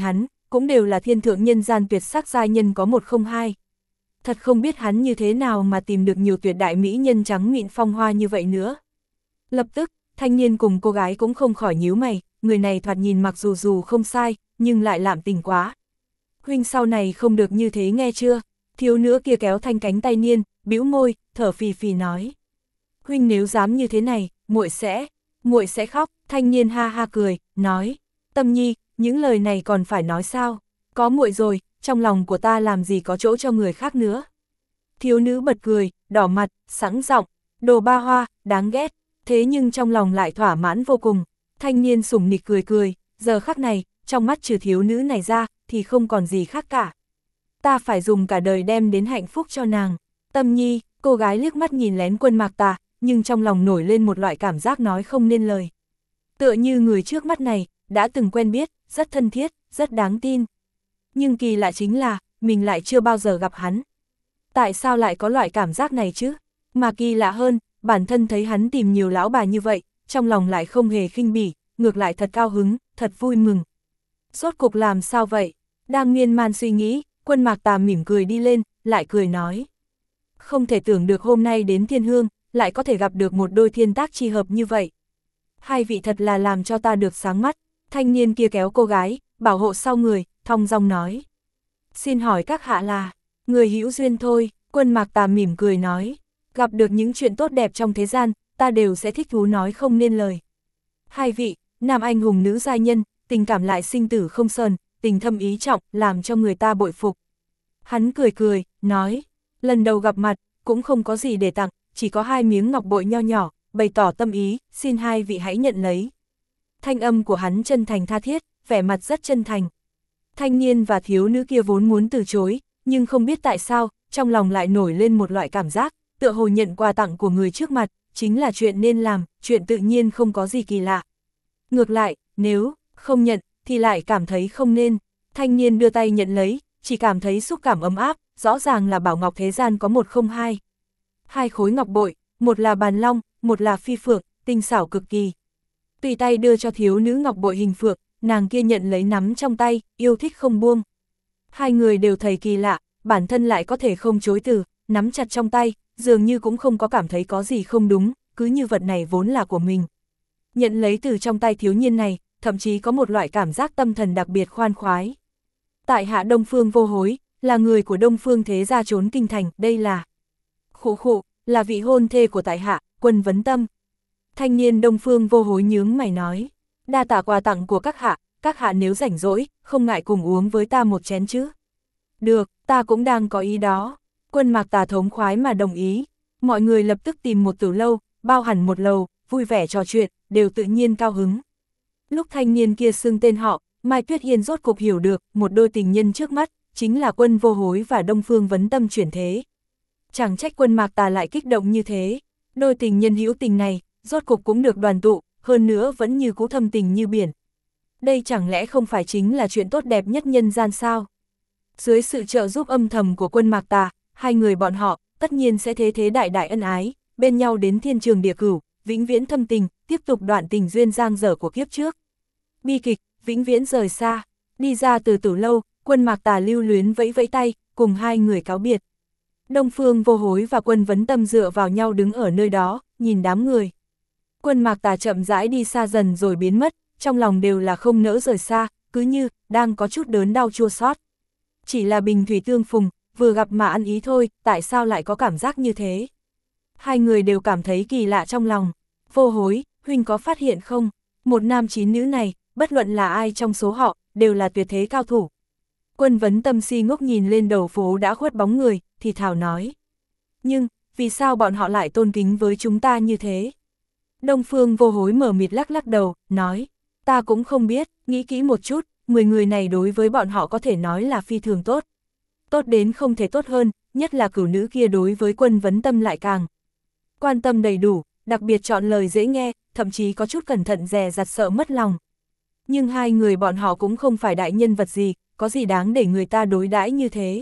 cũng đều là thiên thượng nhân gian tuyệt sắc giai nhân có một không hai. Thật không biết hắn như thế nào mà tìm được nhiều tuyệt đại mỹ nhân trắng mịn phong hoa như vậy nữa. Lập tức, thanh niên cùng cô gái cũng không khỏi nhíu mày, người này thoạt nhìn mặc dù không sai, nhưng lại lạm tình quá. Huynh sau này không được như thế nghe chưa? Thiếu nữ kia kéo thanh cánh tay niên, bĩu môi, thở phì phì nói. Huynh nếu dám như thế này, muội sẽ khóc. Thanh niên ha ha cười, nói. Tâm nhi, những lời này còn phải nói sao? Có muội rồi, trong lòng của ta làm gì có chỗ cho người khác nữa. Thiếu nữ bật cười, đỏ mặt, sẵn giọng, đồ ba hoa, đáng ghét. Thế nhưng trong lòng lại thỏa mãn vô cùng. Thanh niên sủng nịch cười, giờ khắc này, trong mắt trừ thiếu nữ này ra, thì không còn gì khác cả. Ta phải dùng cả đời đem đến hạnh phúc cho nàng. Tâm nhi, cô gái liếc mắt nhìn lén Quân Mạc Tà, nhưng trong lòng nổi lên một loại cảm giác nói không nên lời. Tựa như người trước mắt này, đã từng quen biết, rất thân thiết, rất đáng tin. Nhưng kỳ lạ chính là, mình lại chưa bao giờ gặp hắn. Tại sao lại có loại cảm giác này chứ? Mà kỳ lạ hơn, bản thân thấy hắn tìm nhiều lão bà như vậy, trong lòng lại không hề khinh bỉ, ngược lại thật cao hứng, thật vui mừng. Rốt cục làm sao vậy? Đang miên man suy nghĩ, Quân Mạc Tà mỉm cười đi lên, lại cười nói. Không thể tưởng được hôm nay đến Thiên Hương, lại có thể gặp được một đôi thiên tác chi hợp như vậy. Hai vị thật là làm cho ta được sáng mắt. Thanh niên kia kéo cô gái, bảo hộ sau người, thong dong nói. Xin hỏi các hạ là, người hữu duyên thôi. Quân Mạc Tà mỉm cười nói. Gặp được những chuyện tốt đẹp trong thế gian, ta đều sẽ thích thú nói không nên lời. Hai vị, nam anh hùng nữ giai nhân, tình cảm lại sinh tử không sờn, tình thâm ý trọng, làm cho người ta bội phục. Hắn cười, nói, lần đầu gặp mặt, cũng không có gì để tặng, chỉ có 2 miếng ngọc bội nho nhỏ, bày tỏ tâm ý, xin hai vị hãy nhận lấy. Thanh âm của hắn chân thành tha thiết, vẻ mặt rất chân thành. Thanh niên và thiếu nữ kia vốn muốn từ chối, nhưng không biết tại sao, trong lòng lại nổi lên một loại cảm giác, tựa hồ nhận quà tặng của người trước mặt, chính là chuyện nên làm, chuyện tự nhiên không có gì kỳ lạ. Ngược lại, nếu không nhận, thì lại cảm thấy không nên. Thanh niên đưa tay nhận lấy, chỉ cảm thấy xúc cảm ấm áp, rõ ràng là bảo ngọc thế gian có một không hai. 2 khối ngọc bội, một là bàn long, một là phi phượng, tinh xảo cực kỳ. Tùy tay đưa cho thiếu nữ ngọc bội hình phượng, nàng kia nhận lấy nắm trong tay, yêu thích không buông. Hai người đều thấy kỳ lạ, bản thân lại có thể không chối từ, nắm chặt trong tay, dường như cũng không có cảm thấy có gì không đúng, cứ như vật này vốn là của mình. Nhận lấy từ trong tay thiếu niên này, thậm chí có một loại cảm giác tâm thần đặc biệt khoan khoái. Tại hạ Đông Phương Vô Hối, là người của Đông Phương thế gia trốn kinh thành, đây là khụ, là vị hôn thê của tại hạ, Quân Vấn Tâm. Thanh niên Đông Phương Vô Hối nhướng mày nói, đa tạ quà tặng của các hạ nếu rảnh rỗi, không ngại cùng uống với ta một chén chứ. Được, ta cũng đang có ý đó. Quân Mạc Tà thống khoái mà đồng ý. Mọi người lập tức tìm một tử lâu, bao hẳn một lầu, vui vẻ trò chuyện, đều tự nhiên cao hứng. Lúc thanh niên kia xưng tên họ, Mai Tuyết Hiên rốt cục hiểu được, một đôi tình nhân trước mắt, chính là Quân Vô Hối và Đông Phương Vấn Tâm chuyển thế. Chẳng trách Quân Mạc Tà lại kích động như thế. Đôi tình nhân hữu tình này, rốt cục cũng được đoàn tụ, hơn nữa vẫn như cũ thâm tình như biển. Đây chẳng lẽ không phải chính là chuyện tốt đẹp nhất nhân gian sao? Dưới sự trợ giúp âm thầm của Quân Mạc Tà, hai người bọn họ, tất nhiên sẽ thế đại ân ái, bên nhau đến thiên trường địa cửu, vĩnh viễn thâm tình, tiếp tục đoạn tình duyên dang dở của kiếp trước. Bi kịch, vĩnh viễn rời xa, đi ra từ tử lâu, Quân Mạc Tà lưu luyến vẫy tay, cùng hai người cáo biệt. Đông Phương Vô Hối và Quân Vấn Tâm dựa vào nhau đứng ở nơi đó, nhìn đám người. Quân Mạc Tà chậm rãi đi xa dần rồi biến mất, trong lòng đều là không nỡ rời xa, cứ như, đang có chút đớn đau chua xót. Chỉ là bình thủy tương phùng, vừa gặp mà ăn ý thôi, tại sao lại có cảm giác như thế? Hai người đều cảm thấy kỳ lạ trong lòng. Vô Hối, huynh có phát hiện không? Một nam chín nữ này, bất luận là ai trong số họ, đều là tuyệt thế cao thủ. Quân Vấn Tâm si ngốc nhìn lên đầu phố đã khuất bóng người, thì thào nói. Nhưng, vì sao bọn họ lại tôn kính với chúng ta như thế? Đông Phương Vô Hối mở mịt lắc đầu, nói. Ta cũng không biết, nghĩ kỹ một chút, 10 người này đối với bọn họ có thể nói là phi thường tốt. Tốt đến không thể tốt hơn, nhất là cửu nữ kia đối với Quân Vấn Tâm lại càng quan tâm đầy đủ, đặc biệt chọn lời dễ nghe, thậm chí có chút cẩn thận dè dặt sợ mất lòng. Nhưng hai người bọn họ cũng không phải đại nhân vật gì, có gì đáng để người ta đối đãi như thế.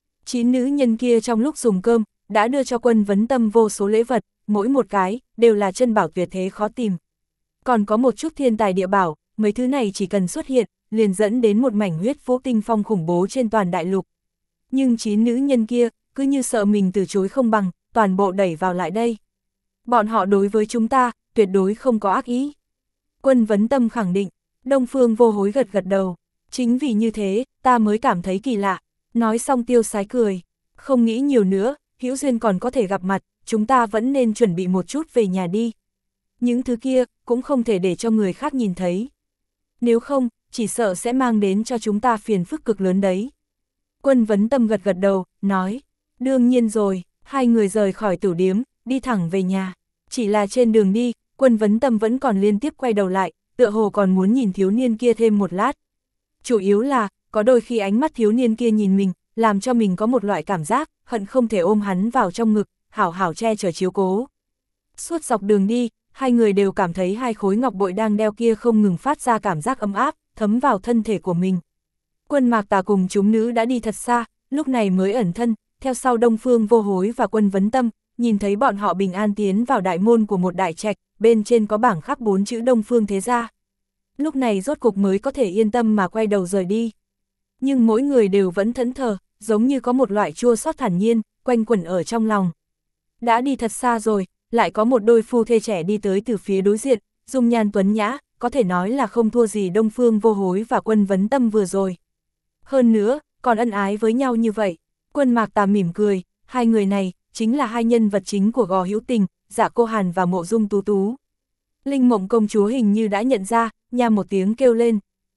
9 nữ nhân kia trong lúc dùng cơm, đã đưa cho Quân Vấn Tâm vô số lễ vật, mỗi một cái, đều là chân bảo tuyệt thế khó tìm. Còn có một chút thiên tài địa bảo, mấy thứ này chỉ cần xuất hiện, liền dẫn đến một mảnh huyết vũ tinh phong khủng bố trên toàn đại lục. Nhưng 9 nữ nhân kia, cứ như sợ mình từ chối không bằng, toàn bộ đẩy vào lại đây. Bọn họ đối với chúng ta, tuyệt đối không có ác ý. Quân Vấn Tâm khẳng định, Đông Phương Vô Hối gật gật đầu. Chính vì như thế, ta mới cảm thấy kỳ lạ. Nói xong tiêu sái cười. Không nghĩ nhiều nữa, hữu duyên còn có thể gặp mặt, chúng ta vẫn nên chuẩn bị một chút về nhà đi. Những thứ kia, cũng không thể để cho người khác nhìn thấy. Nếu không, chỉ sợ sẽ mang đến cho chúng ta phiền phức cực lớn đấy. Quân Vấn Tâm gật gật đầu, nói. Đương nhiên rồi, hai người rời khỏi tửu điếm, đi thẳng về nhà. Chỉ là trên đường đi, Quân Vấn Tâm vẫn còn liên tiếp quay đầu lại, tựa hồ còn muốn nhìn thiếu niên kia thêm một lát. Chủ yếu là, có đôi khi ánh mắt thiếu niên kia nhìn mình, làm cho mình có một loại cảm giác, hận không thể ôm hắn vào trong ngực, hảo hảo che chở chiếu cố. Suốt dọc đường đi, hai người đều cảm thấy hai khối ngọc bội đang đeo kia không ngừng phát ra cảm giác ấm áp, thấm vào thân thể của mình. Quân Mạc Tà cùng chúng nữ đã đi thật xa, lúc này mới ẩn thân, theo sau Đông Phương Vô Hối và Quân Vấn Tâm, nhìn thấy bọn họ bình an tiến vào đại môn của một đại trạch, bên trên có bảng khắc 4 chữ Đông Phương Thế Gia. Lúc này rốt cục mới có thể yên tâm mà quay đầu rời đi. Nhưng mỗi người đều vẫn thẫn thờ, giống như có một loại chua xót thản nhiên, quanh quẩn ở trong lòng. Đã đi thật xa rồi, lại có một đôi phu thê trẻ đi tới từ phía đối diện, dung nhan tuấn nhã, có thể nói là không thua gì Đông Phương Vô Hối và Quân Vấn Tâm vừa rồi. Hơn nữa, còn ân ái với nhau như vậy. Quân Mạc Tà mỉm cười, hai người này, chính là hai nhân vật chính của Gò Hữu Tình, Dạ Cô Hàn và Mộ Dung Tú Tú. Linh Mộng công chúa hình như đã nhận ra, nha một tiếng kêu lên.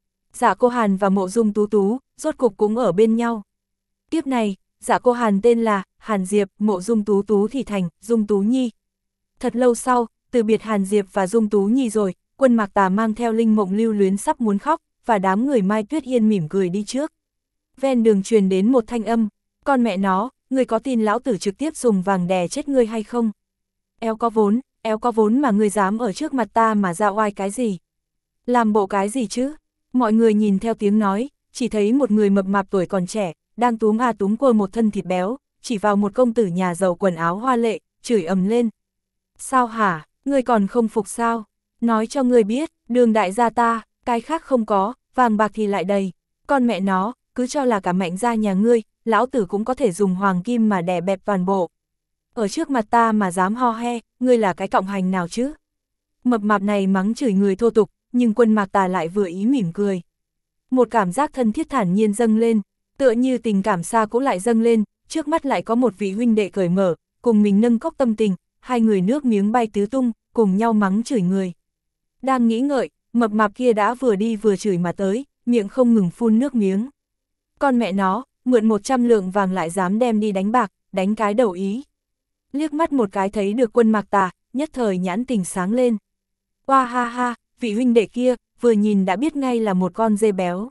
Dạ Cô Hàn và Mộ Dung Tú Tú, rốt cục cũng ở bên nhau. Tiếp này, Dạ Cô Hàn tên là Hàn Diệp, Mộ Dung Tú Tú thì thành Dung Tú Nhi. Thật lâu sau, từ biệt Hàn Diệp và Dung Tú Nhi rồi, Quân Mạc Tà mang theo Linh Mộng lưu luyến sắp muốn khóc, và đám người Mai Tuyết Yên mỉm cười đi trước. Ven đường truyền đến một thanh âm, con mẹ nó, ngươi có tin lão tử trực tiếp dùng vàng đè chết ngươi hay không? Eo có vốn mà ngươi dám ở trước mặt ta mà ra oai cái gì? Làm bộ cái gì chứ? Mọi người nhìn theo tiếng nói, chỉ thấy một người mập mạp tuổi còn trẻ, đang túm quơ một thân thịt béo, chỉ vào một công tử nhà giàu quần áo hoa lệ, chửi ầm lên. Sao hả, ngươi còn không phục sao? Nói cho ngươi biết, Đường đại gia ta, cái khác không có, vàng bạc thì lại đầy. Con mẹ nó, cứ cho là cả Mạnh gia nhà ngươi, lão tử cũng có thể dùng hoàng kim mà đè bẹp toàn bộ. Ở trước mặt ta mà dám ho he, ngươi là cái cọng hành nào chứ? Mập mạp này mắng chửi người thô tục, nhưng Quân Mạc Tà lại vừa ý mỉm cười. Một cảm giác thân thiết thản nhiên dâng lên, tựa như tình cảm xa cũ lại dâng lên, trước mắt lại có một vị huynh đệ cởi mở, cùng mình nâng cốc tâm tình, hai người nước miếng bay tứ tung, cùng nhau mắng chửi người. Đang nghĩ ngợi, mập mạp kia đã vừa đi vừa chửi mà tới, miệng không ngừng phun nước miếng. Con mẹ nó, mượn 100 lượng vàng lại dám đem đi đánh bạc, đánh cái đầu ý. Liếc mắt một cái thấy được Quân Mạc Tà, nhất thời nhãn tình sáng lên. Oa ha ha, vị huynh đệ kia, vừa nhìn đã biết ngay là một con dê béo.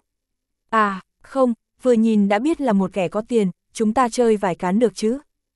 À, không, vừa nhìn đã biết là một kẻ có tiền, chúng ta chơi vài cán được chứ.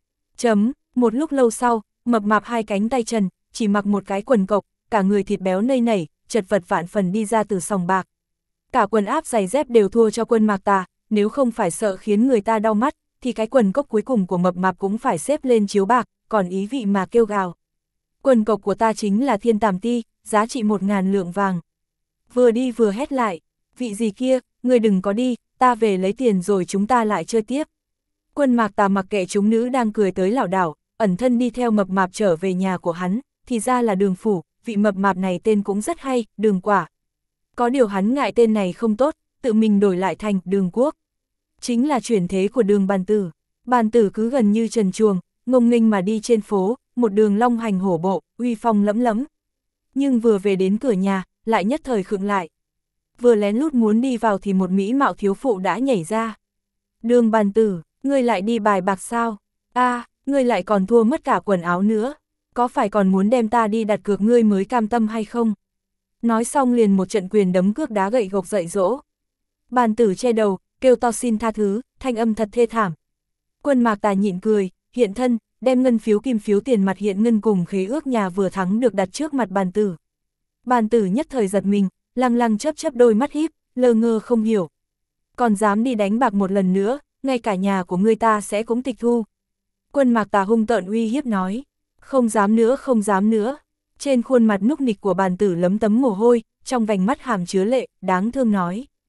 Một lúc lâu sau, mập mạp hai cánh tay trần, chỉ mặc một cái quần cộc, cả người thịt béo nây nảy, chật vật vạn phần đi ra từ sòng bạc. Cả quần áp giày dép đều thua cho Quân Mạc Tà, nếu không phải sợ khiến người ta đau mắt, thì cái quần cộc cuối cùng của mập mạp cũng phải xếp lên chiếu bạc, còn ý vị mà kêu gào. Quần cộc của ta chính là thiên tàm ti, giá trị 1000 lượng vàng. Vừa đi vừa hét lại, vị gì kia, người đừng có đi, ta về lấy tiền rồi chúng ta lại chơi tiếp. Quân Mạc Tà mặc kệ chúng nữ đang cười tới lảo đảo, ẩn thân đi theo mập mạp trở về nhà của hắn, thì ra là Đường phủ, vị mập mạp này tên cũng rất hay, Đường Quả. Có điều hắn ngại tên này không tốt, tự mình đổi lại thành Đường Quốc. Chính là chuyển thế của Đường Bàn Tử. Bàn Tử cứ gần như trần truồng, ngông nghênh mà đi trên phố, một đường long hành hổ bộ, uy phong lẫm lẫm. Nhưng vừa về đến cửa nhà, lại nhất thời khựng lại. Vừa lén lút muốn đi vào thì một mỹ mạo thiếu phụ đã nhảy ra. Đường Bàn Tử, ngươi lại đi bài bạc sao? Ngươi lại còn thua mất cả quần áo nữa. Có phải còn muốn đem ta đi đặt cược ngươi mới cam tâm hay không? Nói xong liền một trận quyền đấm cước đá gậy gộc dạy dỗ. Bàn Tử che đầu, kêu to xin tha thứ, thanh âm thật thê thảm. Quân Mạc Tà nhịn cười, hiện thân, đem ngân phiếu kim phiếu tiền mặt hiện ngân cùng khế ước nhà vừa thắng được đặt trước mặt Bàn Tử. Bàn Tử nhất thời giật mình, lăng lăng chớp chớp đôi mắt híp, lơ ngơ không hiểu. Còn dám đi đánh bạc một lần nữa, ngay cả nhà của ngươi ta sẽ cũng tịch thu. Quân Mạc Tà hung tợn uy hiếp nói, không dám nữa không dám nữa. Trên khuôn mặt núc nịch của Bàn Tử lấm tấm mồ hôi, trong vành mắt hàm chứa lệ, đáng thương nói.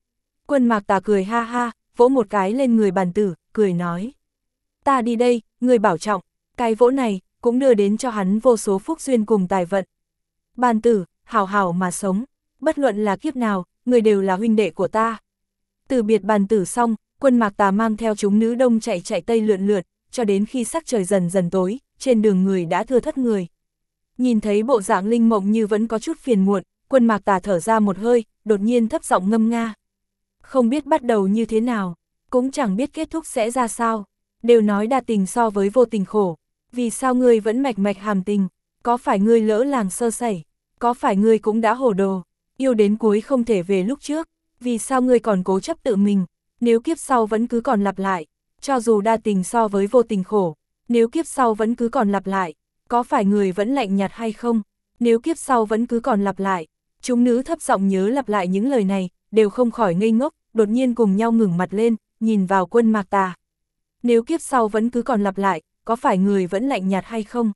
Quân Mạc Tà cười ha ha, vỗ một cái lên người bàn tử, cười nói. Ta đi đây, người bảo trọng, cái vỗ này, cũng đưa đến cho hắn vô số phúc duyên cùng tài vận. Bàn tử, hảo hảo mà sống, bất luận là kiếp nào, người đều là huynh đệ của ta. Từ biệt bàn tử xong, Quân Mạc Tà mang theo chúng nữ đông chạy chạy tây lượn lượt, cho đến khi sắc trời dần dần tối, trên đường người đã thưa thớt người. Nhìn thấy bộ dạng Linh Mộng Như vẫn có chút phiền muộn, Quân Mạc Tà thở ra một hơi, đột nhiên thấp giọng ngâm nga. Không biết bắt đầu như thế nào, cũng chẳng biết kết thúc sẽ ra sao. Đều nói đa tình so với vô tình khổ, vì sao ngươi vẫn mạch mạch hàm tình, có phải ngươi lỡ làng sơ sẩy, có phải ngươi cũng đã hồ đồ, yêu đến cuối không thể về lúc trước, vì sao ngươi còn cố chấp tự mình, nếu kiếp sau vẫn cứ còn lặp lại, cho dù đa tình so với vô tình khổ, nếu kiếp sau vẫn cứ còn lặp lại, có phải người vẫn lạnh nhạt hay không, nếu kiếp sau vẫn cứ còn lặp lại. Chúng nữ thấp giọng nhớ lặp lại những lời này, đều không khỏi ngây ngốc, đột nhiên cùng nhau ngừng mặt lên, nhìn vào Quân Mạc Tà. Nếu kiếp sau vẫn cứ còn lặp lại, có phải người vẫn lạnh nhạt hay không?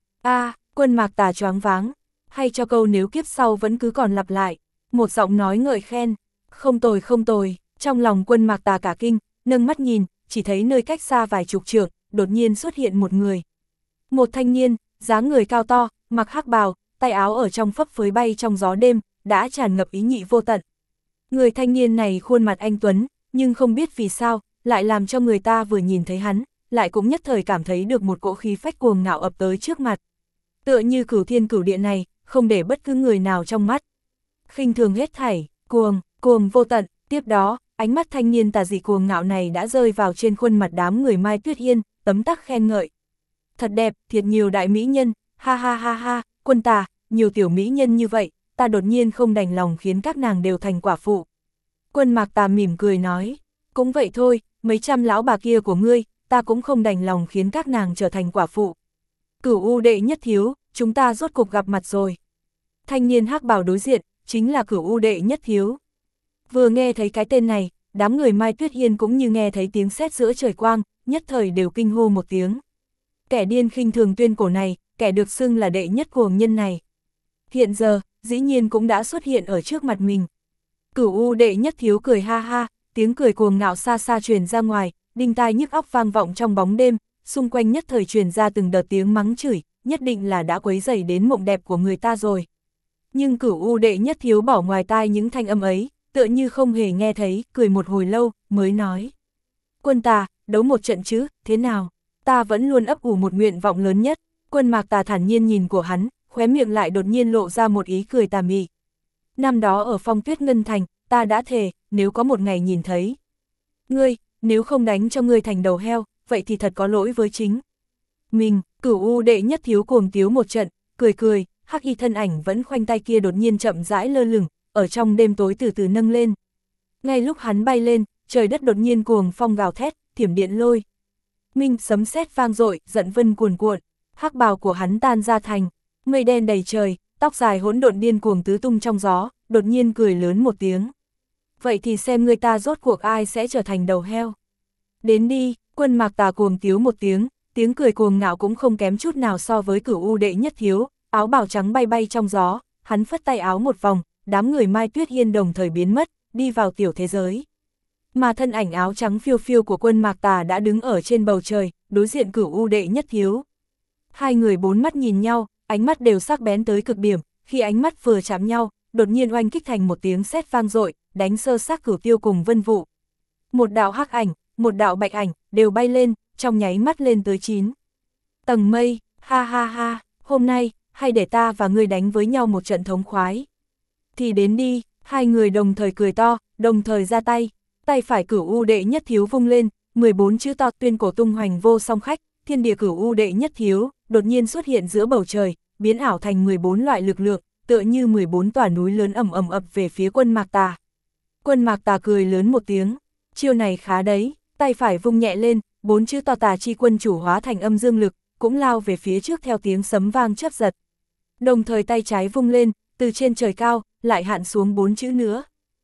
Quân Mạc Tà choáng váng, hay cho câu nếu kiếp sau vẫn cứ còn lặp lại, một giọng nói ngợi khen, không tồi không tồi, trong lòng Quân Mạc Tà cả kinh, nâng mắt nhìn, chỉ thấy nơi cách xa vài chục trượng, đột nhiên xuất hiện một người. Một thanh niên, dáng người cao to, mặc hắc bào, tay áo ở trong phấp phới bay trong gió đêm, đã tràn ngập ý nhị vô tận. Người thanh niên này khuôn mặt anh tuấn, nhưng không biết vì sao, lại làm cho người ta vừa nhìn thấy hắn, lại cũng nhất thời cảm thấy được một cỗ khí phách cuồng ngạo ập tới trước mặt. Tựa như cửu thiên cửu địa này, không để bất cứ người nào trong mắt. Khinh thường hết thảy, cuồng vô tận, tiếp đó, ánh mắt thanh niên tà dị cuồng ngạo này đã rơi vào trên khuôn mặt đám người Mai Tuyết Yên, tấm tắc khen ngợi. Thật đẹp, thiệt nhiều đại mỹ nhân, ha ha ha ha, Quân Tà, nhiều tiểu mỹ nhân như vậy, ta đột nhiên không đành lòng khiến các nàng đều thành quả phụ. Quân Mạc Tà mỉm cười nói, cũng vậy thôi, mấy trăm lão bà kia của ngươi, ta cũng không đành lòng khiến các nàng trở thành quả phụ. Cửu U đệ nhất thiếu, chúng ta rốt cục gặp mặt rồi. Thanh niên hắc bào đối diện, chính là Cửu U đệ nhất thiếu. Vừa nghe thấy cái tên này, đám người Mai Tuyết Yên cũng như nghe thấy tiếng sét giữa trời quang, nhất thời đều kinh hô một tiếng. Kẻ điên khinh thường tuyên cổ này, kẻ được xưng là đệ nhất cuồng nhân này. Hiện giờ, dĩ nhiên cũng đã xuất hiện ở trước mặt mình. Cửu U đệ nhất thiếu cười ha ha, tiếng cười cuồng ngạo xa xa truyền ra ngoài, đinh tai nhức óc vang vọng trong bóng đêm, xung quanh nhất thời truyền ra từng đợt tiếng mắng chửi, nhất định là đã quấy rầy đến mộng đẹp của người ta rồi. Nhưng Cửu U đệ nhất thiếu bỏ ngoài tai những thanh âm ấy, tựa như không hề nghe thấy, cười một hồi lâu, mới nói. Quân Tà, đấu một trận chứ, thế nào? Ta vẫn luôn ấp ủ một nguyện vọng lớn nhất. Quân Mạc Tà thản nhiên nhìn của hắn, khóe miệng lại đột nhiên lộ ra một ý cười tà mị. Năm đó ở Phong Tuyết Ngân Thành, ta đã thề, nếu có một ngày nhìn thấy ngươi, nếu không đánh cho ngươi thành đầu heo, vậy thì thật có lỗi với chính mình. Cửu U đệ nhất thiếu cuồng tiếu một trận, cười cười, hắc y thân ảnh vẫn khoanh tay kia đột nhiên chậm rãi lơ lửng, ở trong đêm tối từ từ nâng lên. Ngay lúc hắn bay lên, trời đất đột nhiên cuồng phong gào thét, thiểm điện lôi minh, sấm sét vang dội, giận vân cuồn cuộn, hắc bào của hắn tan ra thành mây đen đầy trời, tóc dài hỗn độn điên cuồng tứ tung trong gió, đột nhiên cười lớn một tiếng. Vậy thì xem người ta rốt cuộc ai sẽ trở thành đầu heo. Đến đi, Quân Mạc Tà cuồng tiếu một tiếng cười cuồng ngạo cũng không kém chút nào so với Cửu U đệ nhất thiếu, áo bào trắng bay bay trong gió, hắn phất tay áo một vòng, đám người Mai Tuyết Yên đồng thời biến mất, đi vào tiểu thế giới. Mà thân ảnh áo trắng phiêu phiêu của Quân Mạc Tà đã đứng ở trên bầu trời, đối diện Cửu U đệ nhất thiếu. Hai người bốn mắt nhìn nhau, ánh mắt đều sắc bén tới cực điểm, khi ánh mắt vừa chạm nhau, đột nhiên oanh kích thành một tiếng sét vang dội, đánh sơ xác Cửu Tiêu cùng Vân Vụ. Một đạo hắc ảnh, một đạo bạch ảnh, đều bay lên, trong nháy mắt lên tới 9 tầng mây, ha ha ha, hôm nay, hay để ta và ngươi đánh với nhau một trận thống khoái. Thì đến đi, hai người đồng thời cười to, đồng thời ra tay, tay phải Cửu U đệ nhất thiếu vung lên, 14 chữ to tuyên cổ tung hoành vô song khách, thiên địa Cửu U đệ nhất thiếu, đột nhiên xuất hiện giữa bầu trời, biến ảo thành 14 loại lực lượng, tựa như 14 tòa núi lớn ầm ầm ập về phía Quân Mạc Tà. Quân Mạc Tà cười lớn một tiếng, chiêu này khá đấy, tay phải vung nhẹ lên, 4 chữ to Tà chi quân chủ hóa thành âm dương lực, cũng lao về phía trước theo tiếng sấm vang chớp giật. Đồng thời tay trái vung lên, từ trên trời cao, lại hạn xuống 4 chữ nữa.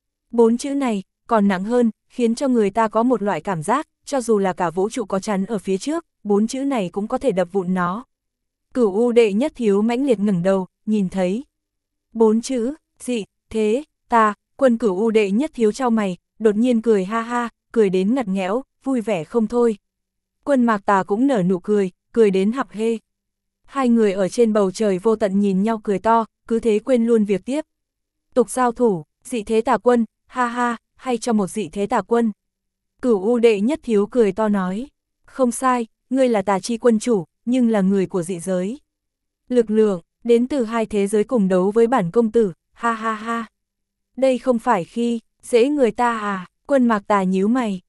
4 chữ này, còn nặng hơn, khiến cho người ta có một loại cảm giác, cho dù là cả vũ trụ có chắn ở phía trước, 4 chữ này cũng có thể đập vụn nó. Cửu U đệ nhất thiếu mãnh liệt ngẩng đầu, nhìn thấy 4 chữ, dị, thế, ta, Quân Cửu U đệ nhất thiếu chau mày, đột nhiên cười ha ha, cười đến ngặt nghẽo, vui vẻ không thôi. Quân Mạc Tà cũng nở nụ cười, cười đến hặc hê. Hai người ở trên bầu trời vô tận nhìn nhau cười to, cứ thế quên luôn việc tiếp. Tục giao thủ, dị thế tà quân, ha ha, hay cho một dị thế tà quân. Cửu U đệ nhất thiếu cười to nói, không sai, ngươi là tà chi quân chủ, nhưng là người của dị giới. Lực lượng, đến từ hai thế giới cùng đấu với bản công tử, ha ha ha. Đây không phải khi, dễ người ta à, Quân Mạc Tà nhíu mày,